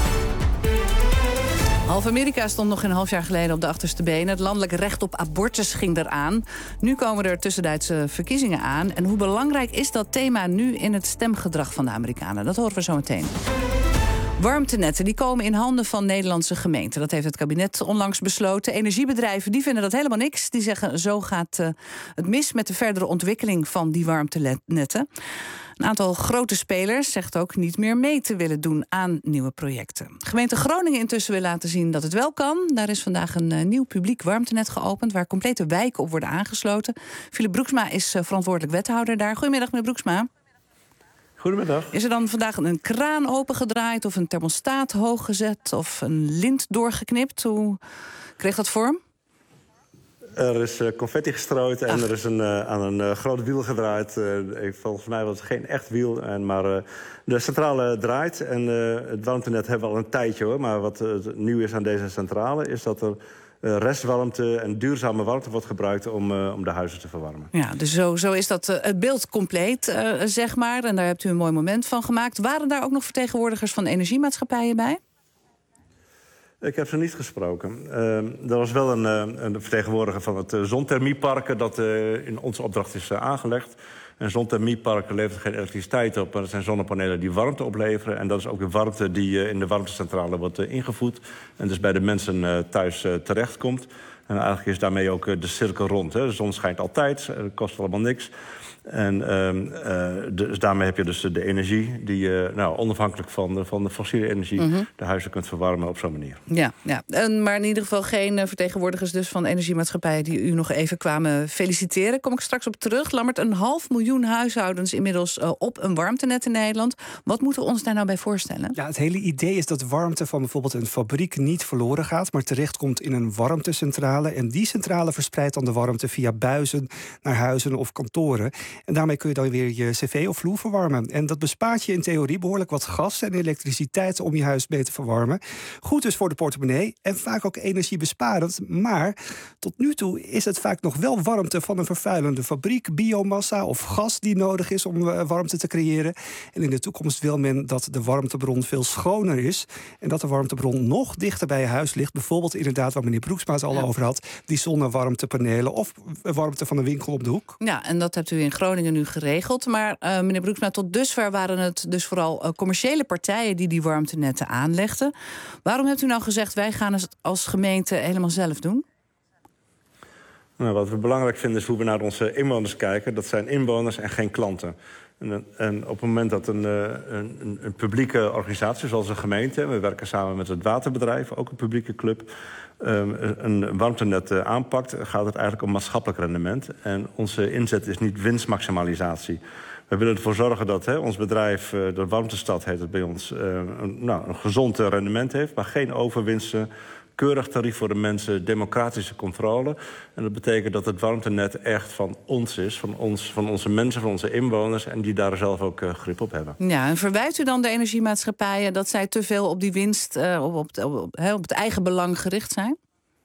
Half Amerika stond nog een half jaar geleden op de achterste benen. Het landelijk recht op abortus ging eraan. Nu komen er tussentijdse verkiezingen aan. En hoe belangrijk is dat thema nu in het stemgedrag van de Amerikanen? Dat horen we zo meteen. Warmtenetten die komen in handen van Nederlandse gemeenten. Dat heeft het kabinet onlangs besloten. Energiebedrijven die vinden dat helemaal niks. Die zeggen zo gaat uh, het mis met de verdere ontwikkeling van die warmtenetten. Een aantal grote spelers zegt ook niet meer mee te willen doen aan nieuwe projecten. Gemeente Groningen intussen wil laten zien dat het wel kan. Daar is vandaag een uh, nieuw publiek warmtenet geopend waar complete wijken op worden aangesloten. Philip Broeksma is uh, verantwoordelijk wethouder daar. Goedemiddag, meneer Broeksma. Goedemiddag. Is er dan vandaag een kraan opengedraaid of een thermostaat hoog gezet of een lint doorgeknipt? Hoe kreeg dat vorm? Er is uh, confetti gestrooid en Ach. er is een, uh, aan een uh, groot wiel gedraaid. Uh, volgens mij was het geen echt wiel, en, maar uh, de centrale draait. En uh, het warmtenet hebben we al een tijdje hoor. Maar wat uh, nieuw is aan deze centrale is dat er uh, restwarmte en duurzame warmte wordt gebruikt om, uh, om de huizen te verwarmen. Ja, dus zo, zo is dat uh, het beeld compleet, uh, zeg maar. En daar hebt u een mooi moment van gemaakt. Waren daar ook nog vertegenwoordigers van energiemaatschappijen bij? Ik heb ze niet gesproken. Uh, er was wel een, uh, een vertegenwoordiger van het uh, zonthermieparken dat uh, in onze opdracht is uh, aangelegd. En zonthermieparken levert geen elektriciteit op, maar dat zijn zonnepanelen die warmte opleveren. En dat is ook de warmte die uh, in de warmtecentrale wordt uh, ingevoed. En dus bij de mensen uh, thuis uh, terechtkomt. En eigenlijk is daarmee ook uh, de cirkel rond. Hè. De zon schijnt altijd, het kost allemaal niks. En um, uh, dus daarmee heb je dus de energie die je uh, nou, onafhankelijk van de, van de fossiele energie Mm-hmm. de huizen kunt verwarmen op zo'n manier. Ja, ja. En, maar in ieder geval geen uh, vertegenwoordigers dus van energiemaatschappijen die u nog even kwamen feliciteren. Kom ik straks op terug. Lammert, een half miljoen huishoudens inmiddels uh, op een warmtenet in Nederland. Wat moeten we ons daar nou bij voorstellen? Ja, het hele idee is dat warmte van bijvoorbeeld een fabriek niet verloren gaat, maar terechtkomt in een warmtecentrale. En die centrale verspreidt dan de warmte via buizen naar huizen of kantoren. En daarmee kun je dan weer je cv of vloer verwarmen. En dat bespaart je in theorie behoorlijk wat gas en elektriciteit om je huis mee te verwarmen. Goed dus voor de portemonnee en vaak ook energiebesparend. Maar tot nu toe is het vaak nog wel warmte van een vervuilende fabriek, biomassa of gas die nodig is om warmte te creëren. En in de toekomst wil men dat de warmtebron veel schoner is en dat de warmtebron nog dichter bij je huis ligt. Bijvoorbeeld inderdaad waar meneer Broeksma het al ja. over had, die zonnewarmtepanelen of warmte van een winkel op de hoek. Ja, en dat hebt u in Groningen nu geregeld. Maar uh, meneer Broeksma, tot dusver waren het dus vooral uh, commerciële partijen die die warmtenetten aanlegden. Waarom hebt u nou gezegd, wij gaan het als gemeente helemaal zelf doen? Nou, wat we belangrijk vinden is hoe we naar onze inwoners kijken. Dat zijn inwoners en geen klanten. En, en op het moment dat een, een, een publieke organisatie zoals een gemeente, we werken samen met het waterbedrijf, ook een publieke club, een warmtenet aanpakt, gaat het eigenlijk om maatschappelijk rendement. En onze inzet is niet winstmaximalisatie. We willen ervoor zorgen dat hè, ons bedrijf, de Warmtestad heet het bij ons, een, nou, een gezond rendement heeft, maar geen overwinsten. Keurig tarief voor de mensen, democratische controle. En dat betekent dat het warmtenet echt van ons is, van, ons, van onze mensen, van onze inwoners, en die daar zelf ook uh, grip op hebben. Ja, en verwijt u dan de energiemaatschappijen dat zij te veel op die winst, uh, op, op, op, op, op het eigen belang gericht zijn?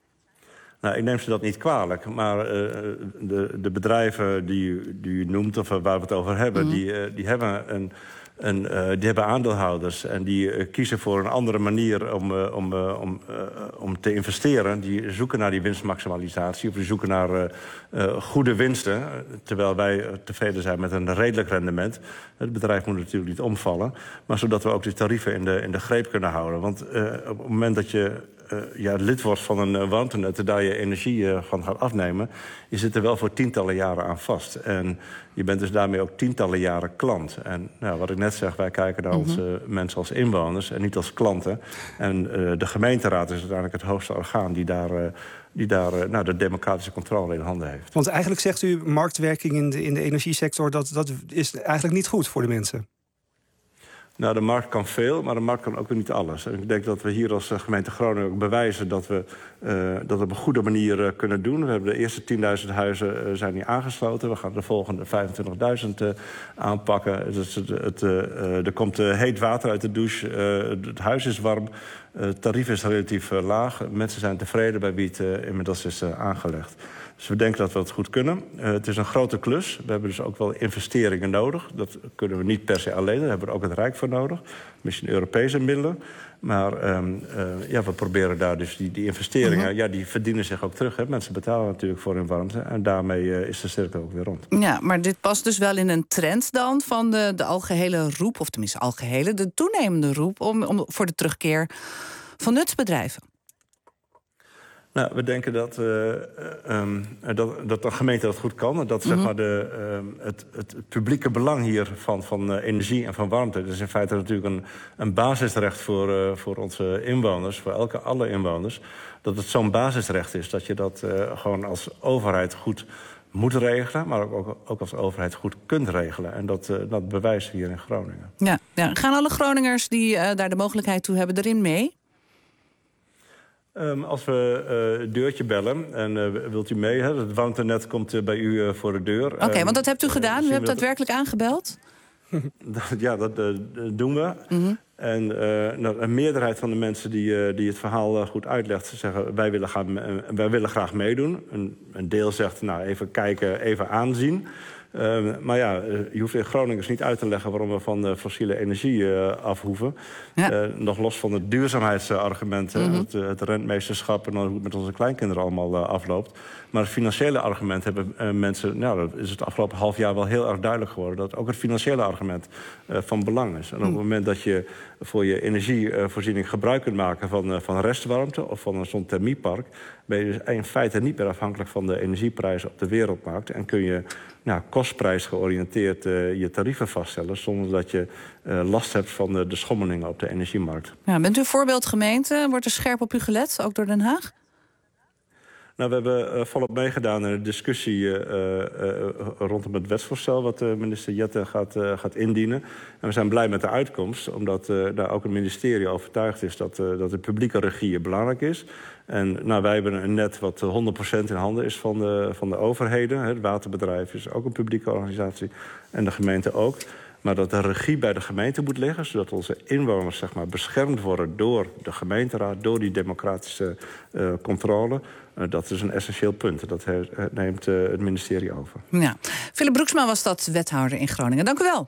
Nou, ik neem ze dat niet kwalijk, maar uh, de, de bedrijven die, die u noemt, of waar we het over hebben, mm-hmm. die, uh, die hebben een... En uh, die hebben aandeelhouders en die uh, kiezen voor een andere manier om, uh, om, uh, om, uh, om te investeren. Die zoeken naar die winstmaximalisatie of die zoeken naar uh, uh, goede winsten. Terwijl wij tevreden zijn met een redelijk rendement. Het bedrijf moet natuurlijk niet omvallen. Maar zodat we ook die tarieven in de, in de greep kunnen houden. Want uh, op het moment dat je uh, ja, lid wordt van een uh, warmtenet en daar je energie uh, van gaat afnemen, je zit er wel voor tientallen jaren aan vast. En je bent dus daarmee ook tientallen jaren klant. En nou, wat ik net zeg, wij kijken naar mm-hmm. onze mensen als inwoners en niet als klanten. En uh, de gemeenteraad is uiteindelijk het hoogste orgaan die daar, uh, die daar uh, nou, de democratische controle in handen heeft. Want eigenlijk zegt u, marktwerking in de, in de energiesector, dat, dat is eigenlijk niet goed voor de mensen. Nou, de markt kan veel, maar de markt kan ook weer niet alles. En ik denk dat we hier als gemeente Groningen ook bewijzen dat we uh, dat op een goede manier uh, kunnen doen. We hebben de eerste tienduizend huizen uh, zijn hier aangesloten. We gaan de volgende vijfentwintigduizend uh, aanpakken. Dus het, het, uh, uh, er komt uh, heet water uit de douche. Uh, het huis is warm. Uh, het tarief is relatief uh, laag. Mensen zijn tevreden bij wie het uh, inmiddels is uh, aangelegd. Dus we denken dat we het goed kunnen. Uh, het is een grote klus. We hebben dus ook wel investeringen nodig. Dat kunnen we niet per se alleen. Daar hebben we ook het Rijk voor nodig. Misschien Europese middelen. Maar um, uh, ja, we proberen daar dus die, die investeringen, uh-huh. ja, die verdienen zich ook terug. Hè. Mensen betalen natuurlijk voor hun warmte. En daarmee uh, is de cirkel ook weer rond. Ja, maar dit past dus wel in een trend dan van de, de algehele roep, of tenminste algehele, de toenemende roep om, om voor de terugkeer van nutsbedrijven. Nou, we denken dat, uh, um, dat, dat de gemeente dat goed kan. Dat zeg maar, de, um, het, het publieke belang hier van, van uh, energie en van warmte, dat is in feite natuurlijk een, een basisrecht voor, uh, voor onze inwoners, voor elke, alle inwoners. Dat het zo'n basisrecht is dat je dat uh, gewoon als overheid goed moet regelen, maar ook, ook als overheid goed kunt regelen. En dat, uh, dat bewijzen we hier in Groningen. Ja, ja. Gaan alle Groningers die uh, daar de mogelijkheid toe hebben erin mee? Um, als we uh, het deurtje bellen en uh, wilt u mee, hè? Het warmtenet komt uh, bij u uh, voor de deur. Oké, okay, um, want dat hebt u gedaan? Uh, u hebt daadwerkelijk dat... aangebeld? Ja, dat uh, doen we. Mm-hmm. En uh, nou, een meerderheid van de mensen die, uh, die het verhaal uh, goed uitlegt, zeggen wij willen, gaan, uh, wij willen graag meedoen. Een, een deel zegt nou even kijken, even aanzien. Uh, maar ja, uh, je hoeft in Groningers niet uit te leggen waarom we van uh, fossiele energie uh, af hoeven. Ja. Uh, nog los van het duurzaamheidsargument, mm-hmm. het, het rentmeesterschap en hoe het met onze kleinkinderen allemaal uh, afloopt. Maar het financiële argument hebben uh, mensen, nou, dat is het afgelopen half jaar wel heel erg duidelijk geworden, dat ook het financiële argument uh, van belang is. En op het moment dat je voor je energievoorziening gebruik kunt maken van, uh, van restwarmte of van zo'n thermiepark, ben je dus in feite niet meer afhankelijk van de energieprijzen op de wereldmarkt en kun je nou, kostprijs georiënteerd uh, je tarieven vaststellen, zonder dat je uh, last hebt van de, de schommelingen op de energiemarkt. Ja, bent u een voorbeeldgemeente? Wordt er scherp op u gelet, ook door Den Haag? Nou, we hebben uh, volop meegedaan in de discussie uh, uh, rondom het wetsvoorstel wat uh, minister Jette gaat, uh, gaat indienen. En we zijn blij met de uitkomst, omdat uh, daar ook het ministerie overtuigd is dat, uh, dat de publieke regie belangrijk is. En nou, wij hebben een net wat honderd procent in handen is van de, van de overheden. Het waterbedrijf is ook een publieke organisatie en de gemeente ook. Maar dat de regie bij de gemeente moet liggen, zodat onze inwoners zeg maar, beschermd worden door de gemeenteraad, door die democratische uh, controle. Uh, dat is een essentieel punt. Dat he, neemt uh, het ministerie over. Ja. Philip Broeksma was dat, wethouder in Groningen. Dank u wel.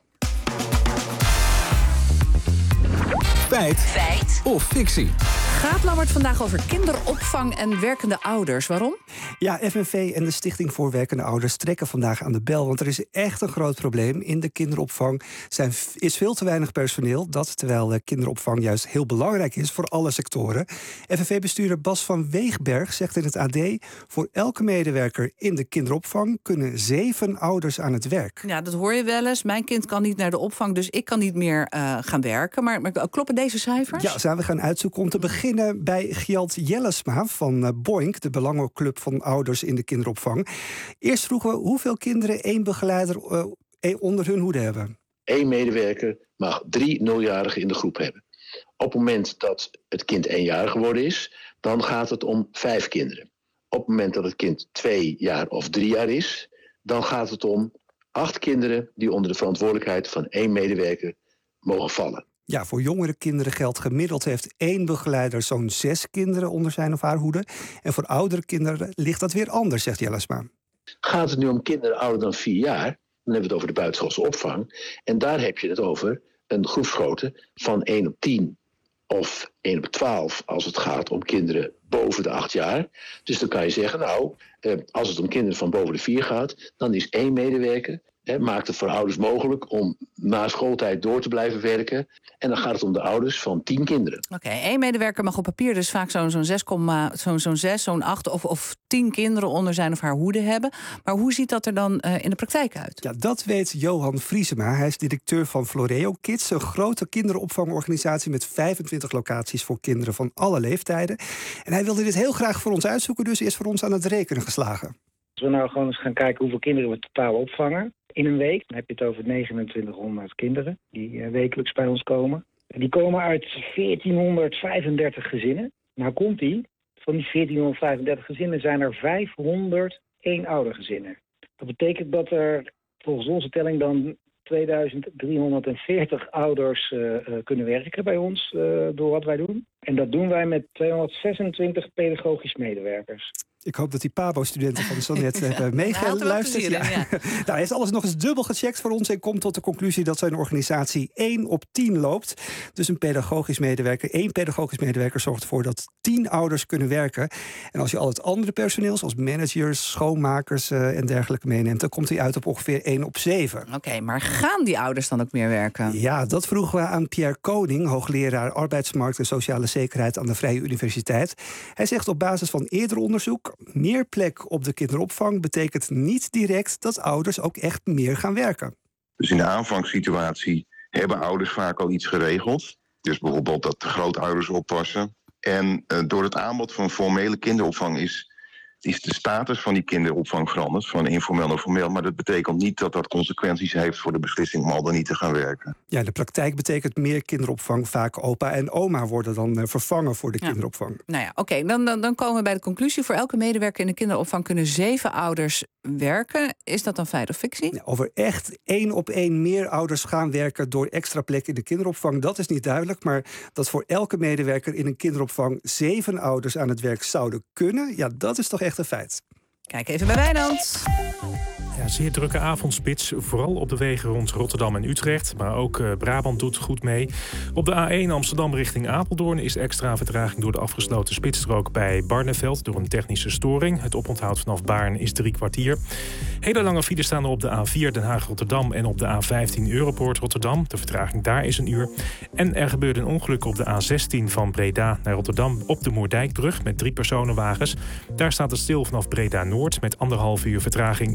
Feit. Feit. Of fictie. Gaat Lammert vandaag over kinderopvang en werkende ouders. Waarom? Ja, F N V en de Stichting voor Werkende Ouders trekken vandaag aan de bel. Want er is echt een groot probleem. In de kinderopvang zijn, is veel te weinig personeel. Dat terwijl de kinderopvang juist heel belangrijk is voor alle sectoren. F N V-bestuurder Bas van Weegberg zegt in het A D... voor elke medewerker in de kinderopvang kunnen zeven ouders aan het werk. Ja, dat hoor je wel eens. Mijn kind kan niet naar de opvang, dus ik kan niet meer uh, gaan werken. Maar, maar kloppen deze cijfers? Ja, zijn we gaan uitzoeken om te beginnen bij Gjalt Jellesma van Boink, de belangenclub van ouders in de kinderopvang. Eerst vroegen we hoeveel kinderen één begeleider uh, onder hun hoede hebben. Eén medewerker mag drie nuljarigen in de groep hebben. Op het moment dat het kind éénjarig geworden is, dan gaat het om vijf kinderen. Op het moment dat het kind twee jaar of drie jaar is, dan gaat het om acht kinderen die onder de verantwoordelijkheid van één medewerker mogen vallen. Ja, voor jongere kinderen geldt gemiddeld heeft één begeleider zo'n zes kinderen onder zijn of haar hoede. En voor oudere kinderen ligt dat weer anders, zegt Jellesma. Gaat het nu om kinderen ouder dan vier jaar, dan hebben we het over de buitenschoolse opvang. En daar heb je het over een groepsgrootte van één op tien of één op twaalf als het gaat om kinderen boven de acht jaar. Dus dan kan je zeggen, nou, als het om kinderen van boven de vier gaat, dan is één medewerker. He, maakt het voor ouders mogelijk om na schooltijd door te blijven werken. En dan gaat het om de ouders van tien kinderen. Oké, okay, één medewerker mag op papier dus vaak zo'n zo'n zes, zo'n zo'n zes, zo'n acht of, of tien kinderen onder zijn of haar hoede hebben. Maar hoe ziet dat er dan uh, in de praktijk uit? Ja, dat weet Johan Vriesema. Hij is directeur van Floreo Kids, een grote kinderopvangorganisatie met vijfentwintig locaties voor kinderen van alle leeftijden. En hij wilde dit heel graag voor ons uitzoeken, dus is voor ons aan het rekenen geslagen. Als we nou gewoon eens gaan kijken hoeveel kinderen we totaal opvangen in een week, dan heb je het over negenentwintighonderd kinderen die uh, wekelijks bij ons komen. Die komen uit veertienhonderdvijfendertig gezinnen. Nou komt die, van die veertienhonderdvijfendertig gezinnen zijn er vijfhonderd eenoudergezinnen. Dat betekent dat er volgens onze telling dan tweeduizend driehonderdveertig ouders uh, uh, kunnen werken bij ons uh, door wat wij doen. En dat doen wij met tweehonderdzesentwintig pedagogisch medewerkers. Ik hoop dat die Pabo-studenten van zo net hebben meegeluisterd. Ja. Ja. Nou, hij heeft alles nog eens dubbel gecheckt voor ons en komt tot de conclusie dat zijn organisatie één op tien loopt. Dus een pedagogisch medewerker, één pedagogisch medewerker zorgt ervoor dat tien ouders kunnen werken. En als je al het andere personeel, zoals managers, schoonmakers uh, en dergelijke meeneemt, dan komt hij uit op ongeveer één op zeven. Oké, okay, maar gaan die ouders dan ook meer werken? Ja, dat vroegen we aan Pierre Koning, hoogleraar arbeidsmarkt en sociale zekerheid aan de Vrije Universiteit. Hij zegt op basis van eerder onderzoek, meer plek op de kinderopvang betekent niet direct dat ouders ook echt meer gaan werken. Dus in de aanvangssituatie hebben ouders vaak al iets geregeld. Dus bijvoorbeeld dat de grootouders oppassen. En uh, door het aanbod van formele kinderopvang is, is de status van die kinderopvang veranderd. Van informeel naar formeel. Maar dat betekent niet dat dat consequenties heeft voor de beslissing om al dan niet te gaan werken. Ja, in de praktijk betekent meer kinderopvang vaak opa en oma worden dan uh, vervangen voor de ja. kinderopvang. Nou ja, oké, okay, dan, dan, dan komen we bij de conclusie. Voor elke medewerker in de kinderopvang kunnen zeven ouders werken. Is dat dan feit of fictie? Ja, of er echt één op één meer ouders gaan werken door extra plek in de kinderopvang, dat is niet duidelijk. Maar dat voor elke medewerker in een kinderopvang zeven ouders aan het werk zouden kunnen, ja, dat is toch echt een feit. Kijk even bij Wijnand. Ja, zeer drukke avondspits, vooral op de wegen rond Rotterdam en Utrecht. Maar ook uh, Brabant doet goed mee. Op de A één Amsterdam richting Apeldoorn is extra vertraging door de afgesloten spitsstrook bij Barneveld door een technische storing. Het oponthoud vanaf Baarn is drie kwartier. Hele lange files staan er op de A vier Den Haag-Rotterdam en op de A vijftien Europoort Rotterdam. De vertraging daar is een uur. En er gebeurde een ongeluk op de A zestien van Breda naar Rotterdam op de Moerdijkbrug met drie personenwagens. Daar staat het stil vanaf Breda-Noord met anderhalf uur vertraging. De linker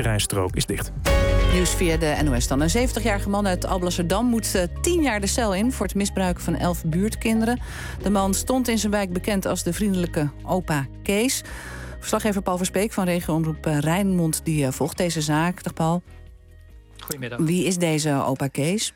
rijstrook is dicht. Nieuws via de N O S dan. Een zeventigjarige man uit Alblasserdam moet uh, tien jaar de cel in voor het misbruiken van elf buurtkinderen. De man stond in zijn wijk bekend als de vriendelijke opa Kees. Verslaggever Paul Verspeek van regio-omroep uh, Rijnmond die uh, volgt deze zaak. Dag Paul. Goedemiddag. Wie is deze opa Kees?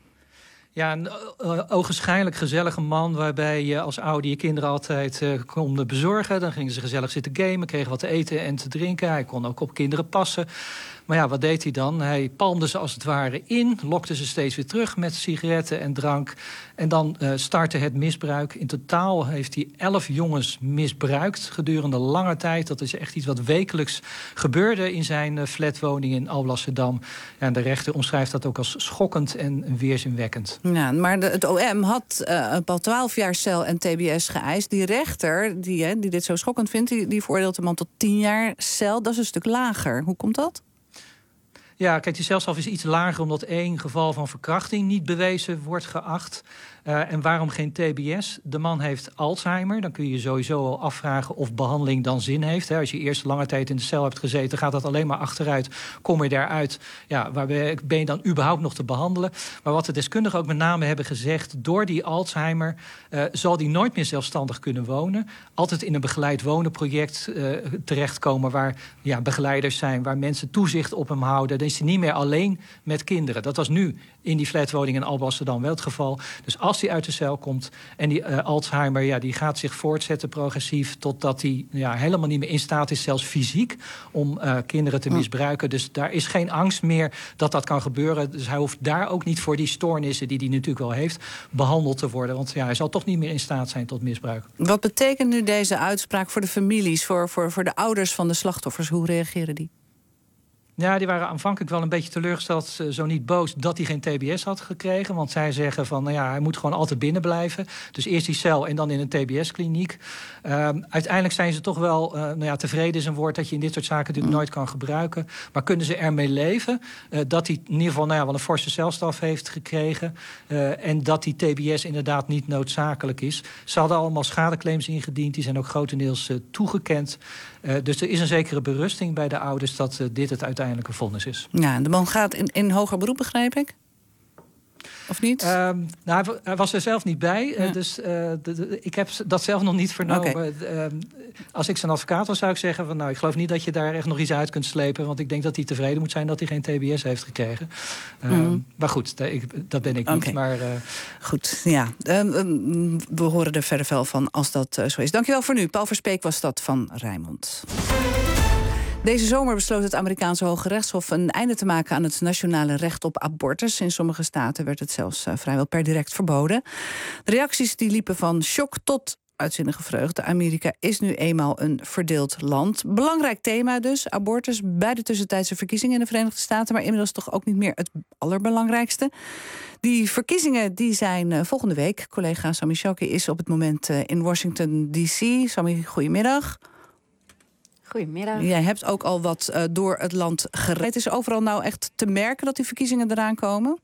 Ja, een uh, ogenschijnlijk gezellige man waarbij je als ouder je kinderen altijd uh, kon bezorgen. Dan gingen ze gezellig zitten gamen, kregen wat te eten en te drinken. Hij kon ook op kinderen passen. Maar ja, wat deed hij dan? Hij palmde ze als het ware in, lokte ze steeds weer terug met sigaretten en drank. En dan uh, startte het misbruik. In totaal heeft hij elf jongens misbruikt gedurende lange tijd. Dat is echt iets wat wekelijks gebeurde in zijn uh, flatwoning in Alblasserdam. Ja, en de rechter omschrijft dat ook als schokkend en weerzinwekkend. Ja, maar de, het O M had uh, al twaalf jaar cel en T B S geëist. Die rechter, die, hè, die dit zo schokkend vindt, die, die veroordeelt de man tot tien jaar cel. Dat is een stuk lager. Hoe komt dat? Ja, kijk, die celstraf is iets lager omdat één geval van verkrachting niet bewezen wordt geacht. Uh, en waarom geen T B S? De man heeft Alzheimer. Dan kun je je sowieso al afvragen of behandeling dan zin heeft. Hè. Als je eerst lange tijd in de cel hebt gezeten, gaat dat alleen maar achteruit. Kom je daaruit, ja, waar ben je dan überhaupt nog te behandelen? Maar wat de deskundigen ook met name hebben gezegd, door die Alzheimer uh, zal die nooit meer zelfstandig kunnen wonen. Altijd in een begeleid wonenproject uh, terechtkomen waar ja, begeleiders zijn, waar mensen toezicht op hem houden. Dan is hij niet meer alleen met kinderen. Dat was nu in die flatwoning in Alblasserdam wel het geval. Dus als hij uit de cel komt en die uh, Alzheimer, ja, die gaat zich voortzetten progressief totdat hij ja, helemaal niet meer in staat is, zelfs fysiek, om uh, kinderen te misbruiken. Dus daar is geen angst meer dat dat kan gebeuren. Dus hij hoeft daar ook niet voor die stoornissen die hij natuurlijk wel heeft, behandeld te worden. Want ja, hij zal toch niet meer in staat zijn tot misbruik. Wat betekent nu deze uitspraak voor de families, voor, voor, voor de ouders van de slachtoffers? Hoe reageren die? Ja, die waren aanvankelijk wel een beetje teleurgesteld, zo niet boos, dat hij geen T B S had gekregen. Want zij zeggen van, nou ja, hij moet gewoon altijd binnen blijven. Dus eerst die cel en dan in een T B S-kliniek. Uh, uiteindelijk zijn ze toch wel, uh, nou ja, tevreden is een woord dat je in dit soort zaken natuurlijk nooit kan gebruiken. Maar kunnen ze ermee leven uh, dat hij in ieder geval, nou ja, wel een forse celstraf heeft gekregen. Uh, en dat die T B S inderdaad niet noodzakelijk is. Ze hadden allemaal schadeclaims ingediend, die zijn ook grotendeels uh, toegekend. Uh, dus er is een zekere berusting bij de ouders dat uh, dit het uiteindelijk een vonnis is. Ja, en de man gaat in, in hoger beroep, begrijp ik? Of niet? Uh, nou, hij, hij was er zelf niet bij. Ja. Uh, dus uh, de, de, ik heb dat zelf nog niet vernomen. Okay. Uh, als ik zijn advocaat was, zou ik zeggen van, nou, ik geloof niet dat je daar echt nog iets uit kunt slepen. Want ik denk dat hij tevreden moet zijn dat hij geen T B S heeft gekregen. Uh, mm. Maar goed, dat, ik, dat ben ik okay. niet. Maar, uh... Goed, ja. Uh, we horen er verder wel van als dat uh, zo is. Dankjewel voor nu. Paul Verspeek was dat van Rijnmond. Deze zomer besloot het Amerikaanse Hoge Rechtshof een einde te maken aan het nationale recht op abortus. In sommige staten werd het zelfs uh, vrijwel per direct verboden. De reacties die liepen van shock tot uitzinnige vreugde. Amerika is nu eenmaal een verdeeld land. Belangrijk thema dus, abortus bij de tussentijdse verkiezingen in de Verenigde Staten, maar inmiddels toch ook niet meer het allerbelangrijkste. Die verkiezingen die zijn uh, volgende week. Collega Sami Shoki is op het moment uh, in Washington D C. Sami, goedemiddag. Goedemiddag. Jij hebt ook al wat uh, door het land gereid. Is overal nou echt te merken dat die verkiezingen eraan komen?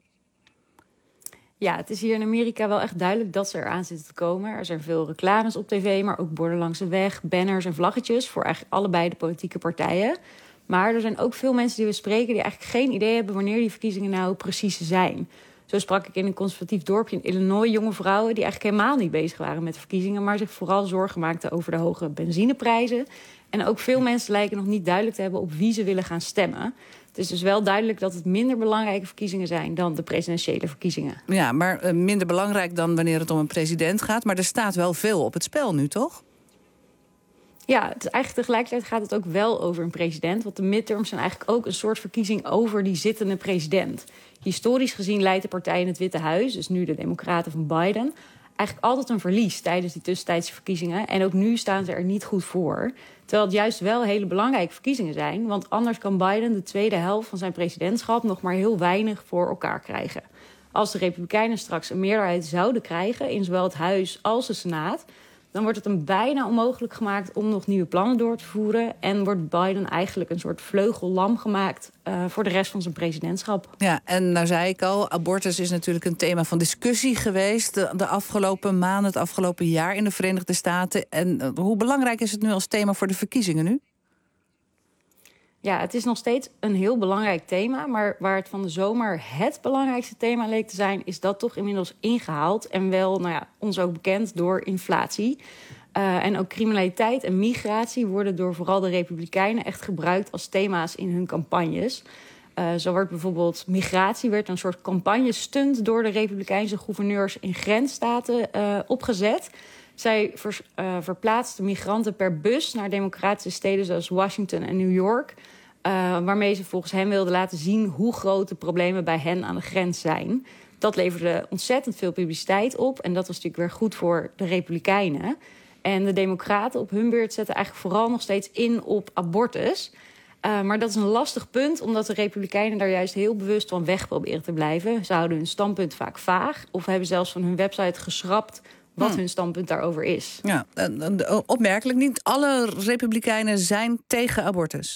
Ja, het is hier in Amerika wel echt duidelijk dat ze eraan zitten te komen. Er zijn veel reclames op tv, maar ook borden langs de weg, banners en vlaggetjes voor eigenlijk allebei de politieke partijen. Maar er zijn ook veel mensen die we spreken die eigenlijk geen idee hebben wanneer die verkiezingen nou precies zijn. Zo sprak ik in een conservatief dorpje in Illinois jonge vrouwen die eigenlijk helemaal niet bezig waren met de verkiezingen, maar zich vooral zorgen maakten over de hoge benzineprijzen. En ook veel mensen lijken nog niet duidelijk te hebben op wie ze willen gaan stemmen. Het is dus wel duidelijk dat het minder belangrijke verkiezingen zijn dan de presidentiële verkiezingen. Ja, maar uh, minder belangrijk dan wanneer het om een president gaat. Maar er staat wel veel op het spel nu, toch? Ja, het is eigenlijk tegelijkertijd gaat het ook wel over een president. Want de midterms zijn eigenlijk ook een soort verkiezing over die zittende president. Historisch gezien leidt de partij in het Witte Huis, dus nu de Democraten van Biden, eigenlijk altijd een verlies tijdens die tussentijdse verkiezingen. En ook nu staan ze er niet goed voor. Terwijl het juist wel hele belangrijke verkiezingen zijn. Want anders kan Biden de tweede helft van zijn presidentschap nog maar heel weinig voor elkaar krijgen. Als de Republikeinen straks een meerderheid zouden krijgen in zowel het Huis als de Senaat, dan wordt het hem bijna onmogelijk gemaakt om nog nieuwe plannen door te voeren. En wordt Biden eigenlijk een soort vleugellam gemaakt uh, voor de rest van zijn presidentschap. Ja, en nou zei ik al, abortus is natuurlijk een thema van discussie geweest de, de afgelopen maanden, het afgelopen jaar in de Verenigde Staten. En uh, hoe belangrijk is het nu als thema voor de verkiezingen nu? Ja, het is nog steeds een heel belangrijk thema. Maar waar het van de zomer het belangrijkste thema leek te zijn, is dat toch inmiddels ingehaald. En wel, nou ja, ons ook bekend door inflatie. Uh, en ook criminaliteit en migratie worden door vooral de Republikeinen echt gebruikt als thema's in hun campagnes. Uh, zo wordt bijvoorbeeld migratie werd een soort campagnestunt door de Republikeinse gouverneurs in grensstaten uh, opgezet. Zij vers, uh, verplaatsten migranten per bus naar democratische steden zoals Washington en New York. Uh, waarmee ze volgens hen wilden laten zien hoe groot de problemen bij hen aan de grens zijn. Dat leverde ontzettend veel publiciteit op. En dat was natuurlijk weer goed voor de Republikeinen. En de Democraten op hun beurt zetten eigenlijk vooral nog steeds in op abortus. Uh, maar dat is een lastig punt, omdat de Republikeinen daar juist heel bewust van weg proberen te blijven. Ze houden hun standpunt vaak vaag of hebben zelfs van hun website geschrapt wat hmm. hun standpunt daarover is. Ja, opmerkelijk. Niet alle Republikeinen zijn tegen abortus.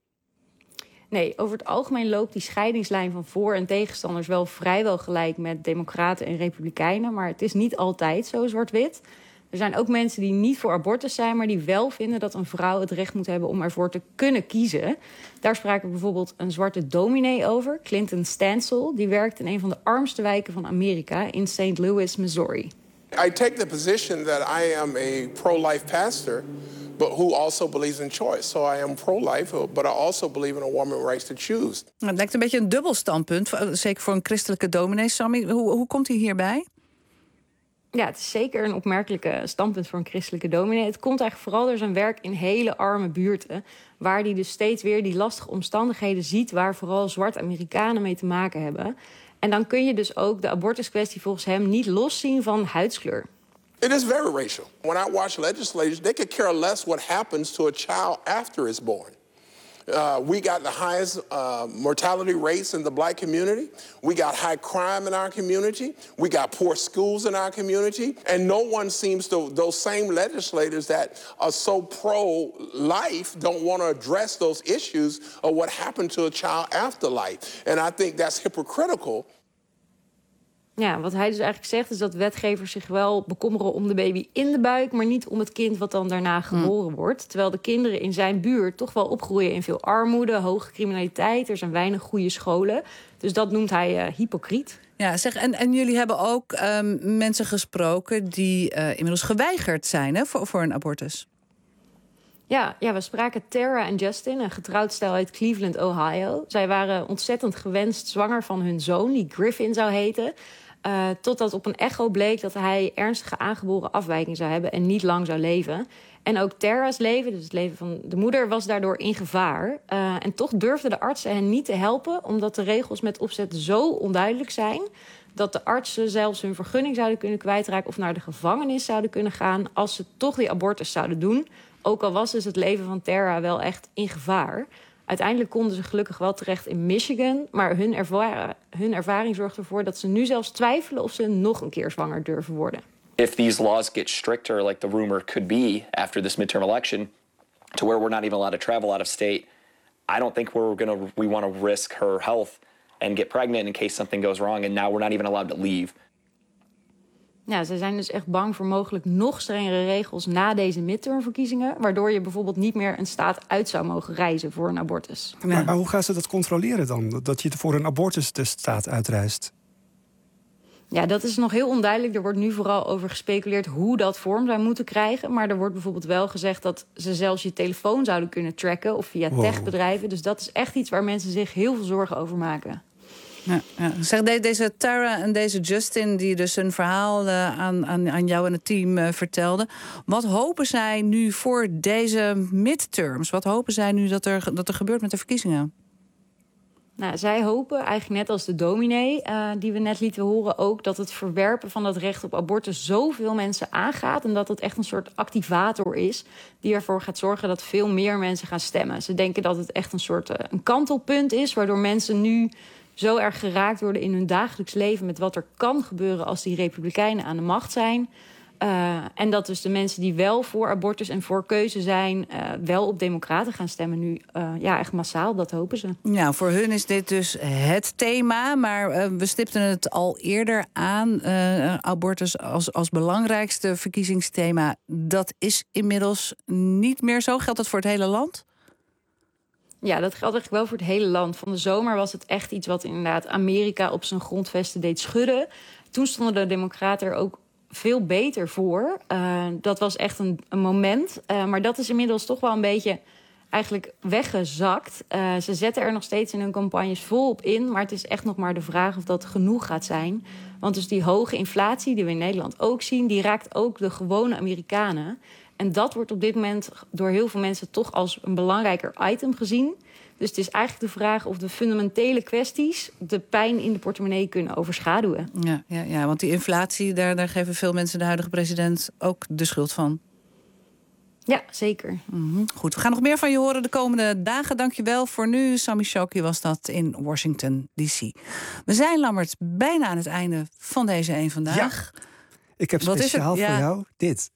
Nee, over het algemeen loopt die scheidingslijn van voor- en tegenstanders wel vrijwel gelijk met Democraten en Republikeinen. Maar het is niet altijd zo zwart-wit. Er zijn ook mensen die niet voor abortus zijn, maar die wel vinden dat een vrouw het recht moet hebben om ervoor te kunnen kiezen. Daar spraken bijvoorbeeld een zwarte dominee over, Clinton Stansel. Die werkt in een van de armste wijken van Amerika in Saint Louis, Missouri. I take the position that I am a pro-life pastor, but who also believes in choice. So I am pro-life, but I also believe in a woman's rights to choose. Het lijkt een beetje een dubbel standpunt, zeker voor een christelijke dominee. Sammy, hoe, hoe komt hij hierbij? Ja, het is zeker een opmerkelijke standpunt voor een christelijke dominee. Het komt eigenlijk vooral door zijn werk in hele arme buurten, waar hij dus steeds weer die lastige omstandigheden ziet waar vooral zwarte Amerikanen mee te maken hebben. En dan kun je dus ook de abortuskwestie volgens hem niet loszien van huidskleur. It is very racial. When I watch legislators, they could care less what happens to a child after it's born. Uh, we got the highest uh, mortality rates in the black community. We got high crime in our community. We got poor schools in our community. And no one seems to, those same legislators that are so pro-life don't want to address those issues of what happened to a child after life. And I think that's hypocritical. Ja, wat hij dus eigenlijk zegt is dat wetgevers zich wel bekommeren om de baby in de buik, maar niet om het kind wat dan daarna geboren wordt. Terwijl de kinderen in zijn buurt toch wel opgroeien in veel armoede, hoge criminaliteit. Er zijn weinig goede scholen. Dus dat noemt hij uh, hypocriet. Ja, zeg, en, en jullie hebben ook um, mensen gesproken die uh, inmiddels geweigerd zijn, hè, voor, voor een abortus. Ja, ja, we spraken Tara en Justin, een getrouwd stel uit Cleveland, Ohio. Zij waren ontzettend gewenst zwanger van hun zoon, die Griffin zou heten. Uh, totdat op een echo bleek dat hij ernstige aangeboren afwijking zou hebben en niet lang zou leven. En ook Tara's leven, dus het leven van de moeder, was daardoor in gevaar. Uh, en toch durfden de artsen hen niet te helpen, omdat de regels met opzet zo onduidelijk zijn dat de artsen zelfs hun vergunning zouden kunnen kwijtraken of naar de gevangenis zouden kunnen gaan als ze toch die abortus zouden doen. Ook al was dus het leven van Tara wel echt in gevaar. Uiteindelijk konden ze gelukkig wel terecht in Michigan, maar hun, erva- hun ervaring zorgt ervoor dat ze nu zelfs twijfelen of ze nog een keer zwanger durven worden. If these laws get stricter, like the rumor could be after this midterm election, to where we're not even allowed to travel out of state, I don't think we're gonna we want to risk her health and get pregnant in case something goes wrong, and now we're not even allowed to leave. Ja, ze zijn dus echt bang voor mogelijk nog strengere regels na deze midtermverkiezingen, waardoor je bijvoorbeeld niet meer een staat uit zou mogen reizen voor een abortus. Maar, maar hoe gaan ze dat controleren dan? Dat je voor een abortus de staat uitreist? Ja, dat is nog heel onduidelijk. Er wordt nu vooral over gespeculeerd hoe dat vorm zou moeten krijgen. Maar er wordt bijvoorbeeld wel gezegd dat ze zelfs je telefoon zouden kunnen tracken of via wow. techbedrijven. Dus dat is echt iets waar mensen zich heel veel zorgen over maken. Ja, ja. Zeg, deze Tara en deze Justin, die dus hun verhaal uh, aan, aan, aan jou en het team uh, vertelden. Wat hopen zij nu voor deze midterms? Wat hopen zij nu dat er, dat er gebeurt met de verkiezingen? Nou, zij hopen, eigenlijk net als de dominee uh, die we net lieten horen ook, dat het verwerpen van dat recht op abortus zoveel mensen aangaat en dat het echt een soort activator is die ervoor gaat zorgen dat veel meer mensen gaan stemmen. Ze denken dat het echt een soort uh, een kantelpunt is, waardoor mensen nu zo erg geraakt worden in hun dagelijks leven met wat er kan gebeuren als die Republikeinen aan de macht zijn. Uh, en dat dus de mensen die wel voor abortus en voor keuze zijn, uh, wel op democraten gaan stemmen nu. Uh, ja, echt massaal, dat hopen ze. Ja, voor hun is dit dus het thema. Maar uh, we stipten het al eerder aan. Uh, abortus als, als belangrijkste verkiezingsthema. Dat is inmiddels niet meer zo. Geldt dat voor het hele land? Ja, dat geldt eigenlijk wel voor het hele land. Van de zomer was het echt iets wat inderdaad Amerika op zijn grondvesten deed schudden. Toen stonden de democraten er ook veel beter voor. Uh, dat was echt een, een moment. Uh, maar dat is inmiddels toch wel een beetje eigenlijk weggezakt. Uh, ze zetten er nog steeds in hun campagnes volop in. Maar het is echt nog maar de vraag of dat genoeg gaat zijn. Want dus die hoge inflatie die we in Nederland ook zien, die raakt ook de gewone Amerikanen. En dat wordt op dit moment door heel veel mensen toch als een belangrijker item gezien. Dus het is eigenlijk de vraag of de fundamentele kwesties de pijn in de portemonnee kunnen overschaduwen. Ja, ja, ja, want die inflatie, daar, daar geven veel mensen de huidige president ook de schuld van. Ja, zeker. Mm-hmm. Goed, we gaan nog meer van je horen de komende dagen. Dank je wel. Voor nu, Sami Shoki was dat in Washington D C. We zijn, Lammert, bijna aan het einde van deze één Vandaag. Ja, ik heb Wat speciaal is het? voor Ja. jou dit.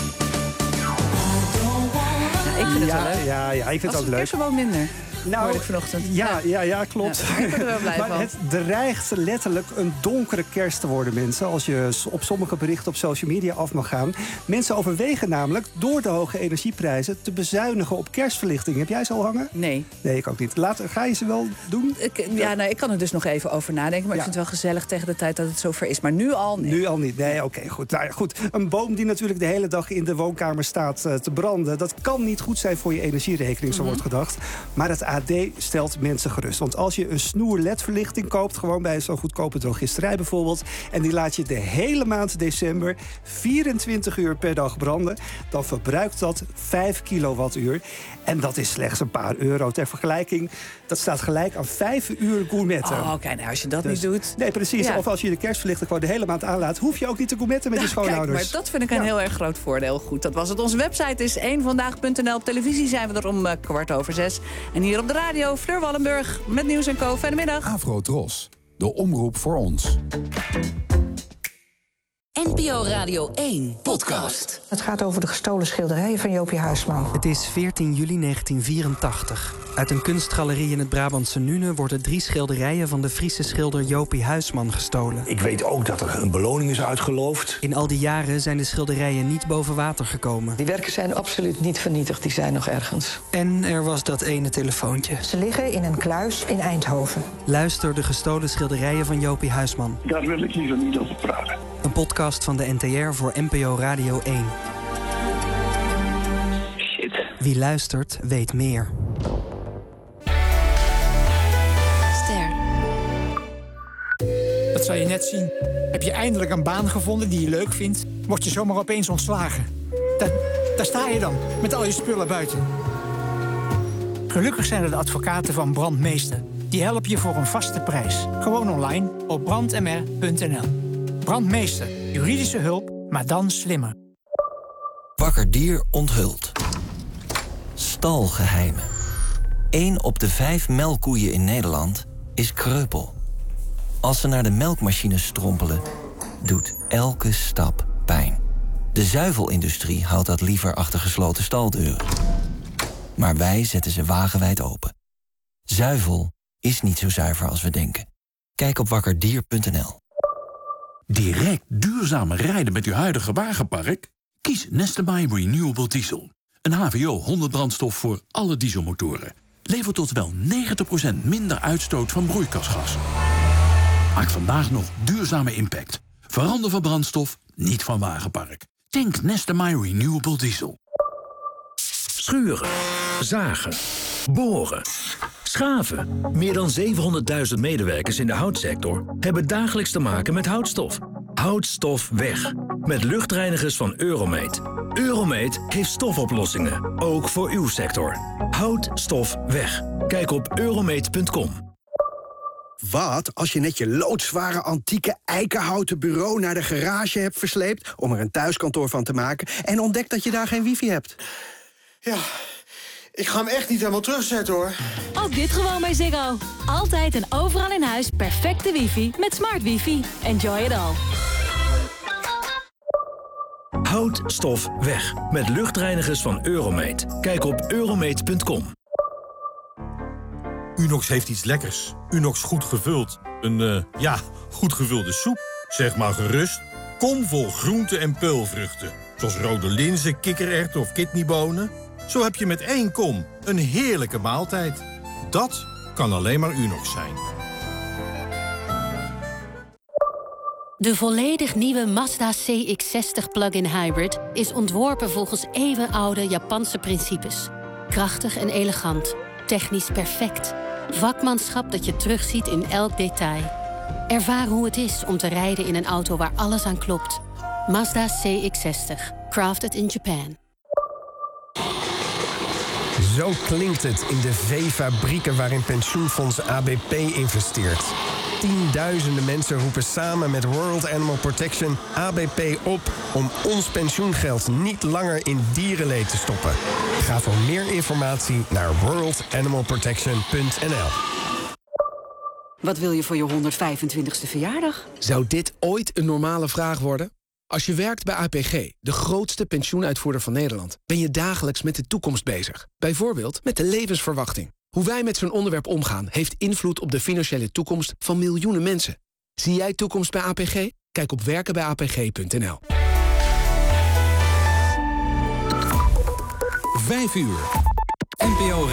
Ja, ik vind het ja, wel leuk. Ja, ja, ik vind het ook leuk. Was gewoon minder. Nou, hoorde ik vanochtend. Ja, ja, ja, klopt. Ja, ik ben er wel blij maar van. het dreigt letterlijk een donkere kerst te worden, mensen. Als je op sommige berichten op social media af mag gaan. Mensen overwegen namelijk door de hoge energieprijzen te bezuinigen op kerstverlichting. Heb jij ze al hangen? Nee. Nee, ik ook niet. Laat, ga je ze wel doen? Ik, ja, nou, ik kan er dus nog even over nadenken. Maar Ja. ik vind het wel gezellig tegen de tijd dat het zover is. Maar nu al nee. Nu al niet. Nee, oké, okay, goed. Nou, ja, goed. Een boom die natuurlijk de hele dag in de woonkamer staat uh, te branden. Dat kan niet goed zijn voor je energierekening, zo Mm-hmm. wordt gedacht. Maar het A D stelt mensen gerust. Want als je een snoer L E D-verlichting koopt, gewoon bij zo'n goedkope drogisterij bijvoorbeeld, en die laat je de hele maand december vierentwintig uur per dag branden, dan verbruikt dat vijf kilowattuur. En dat is slechts een paar euro. Ter vergelijking, dat staat gelijk aan vijf uur gourmetten. Oh, oké, nou, als je dat Dus- niet doet. Nee, precies. Ja. Of als je de kerstverlichting gewoon de hele maand aanlaat, hoef je ook niet te gourmetten met je Nou, kijk, schoonouders. maar dat vind ik een Ja. heel erg groot voordeel. Goed, dat was het. Onze website is één vandaag punt n l. Op televisie zijn we er om uh, kwart over zes. En hier op de radio, Fleur Wallenburg met Nieuws en Co. Fijne middag. Afro Tros, de omroep voor ons. N P O Radio één podcast. Het gaat over de gestolen schilderijen van Jopie Huisman. Het is veertien juli negentien vierentachtig. Uit een kunstgalerie in het Brabantse Nune worden drie schilderijen van de Friese schilder Jopie Huisman gestolen. Ik weet ook dat er een beloning is uitgeloofd. In al die jaren zijn de schilderijen niet boven water gekomen. Die werken zijn absoluut niet vernietigd, die zijn nog ergens. En er was dat ene telefoontje. Ze liggen in een kluis in Eindhoven. Luister de gestolen schilderijen van Jopie Huisman. Daar wil ik liever niet over praten. Een podcast van de N T R voor N P O Radio één. Shit. Wie luistert, weet meer. Ster. Dat zal je net zien. Heb je eindelijk een baan gevonden die je leuk vindt, word je zomaar opeens ontslagen. Daar, daar sta je dan, met al je spullen buiten. Gelukkig zijn er de advocaten van Brandmeester. Die helpen je voor een vaste prijs. Gewoon online op brand m r punt n l. Brandmeester, juridische hulp, maar dan slimmer. Wakker Dier onthult. Stalgeheimen. Eén op de vijf melkkoeien in Nederland is kreupel. Als ze naar de melkmachine strompelen, doet elke stap pijn. De zuivelindustrie houdt dat liever achter gesloten staldeuren. Maar wij zetten ze wagenwijd open. Zuivel is niet zo zuiver als we denken. Kijk op wakkerdier punt n l. Direct duurzamer rijden met uw huidige wagenpark? Kies Nestebai Renewable Diesel. Een H V O honderd brandstof voor alle dieselmotoren. Levert tot wel negentig procent minder uitstoot van broeikasgassen. Maak vandaag nog duurzame impact. Verander van brandstof, niet van wagenpark. Tank Nestebai Renewable Diesel. Schuren, zagen, boren, schaven. Meer dan zevenhonderdduizend medewerkers in de houtsector hebben dagelijks te maken met houtstof. Houtstof weg. Met luchtreinigers van Euromate. Euromate heeft stofoplossingen, ook voor uw sector. Houtstof weg. Kijk op euromate punt com. Wat als je net je loodzware antieke eikenhouten bureau naar de garage hebt versleept om er een thuiskantoor van te maken en ontdekt dat je daar geen wifi hebt? Ja, ik ga hem echt niet helemaal terugzetten, hoor. Ook dit gewoon bij Ziggo. Altijd en overal in huis perfecte wifi met smart wifi. Enjoy it all. Houtstof weg. Met luchtreinigers van Euromate. Kijk op euromate punt com. Unox heeft iets lekkers. Unox goed gevuld. Een, uh, ja, goed gevulde soep. Zeg maar gerust. Kom vol groenten en peulvruchten. Zoals rode linzen, kikkererwten of kidneybonen. Zo heb je met één kom Een heerlijke maaltijd. Dat kan alleen maar Unox zijn. De volledig nieuwe Mazda C X zestig plug-in hybrid is ontworpen volgens eeuwenoude Japanse principes. Krachtig en elegant. Technisch perfect. Vakmanschap dat je terugziet in elk detail. Ervaar hoe het is om te rijden in een auto waar alles aan klopt. Mazda C X zestig. Crafted in Japan. Zo klinkt het in de veefabrieken waarin pensioenfonds A B P investeert. Tienduizenden mensen roepen samen met World Animal Protection A B P op om ons pensioengeld niet langer in dierenleed te stoppen. Ga voor meer informatie naar world animal protection punt n l. Wat wil je voor je honderdvijfentwintigste verjaardag? Zou dit ooit een normale vraag worden? Als je werkt bij A P G, de grootste pensioenuitvoerder van Nederland, ben je dagelijks met de toekomst bezig. Bijvoorbeeld met de levensverwachting. Hoe wij met zo'n onderwerp omgaan heeft invloed op de financiële toekomst van miljoenen mensen. Zie jij toekomst bij A P G? Kijk op werken bij a p g punt n l. Vijf uur. N P O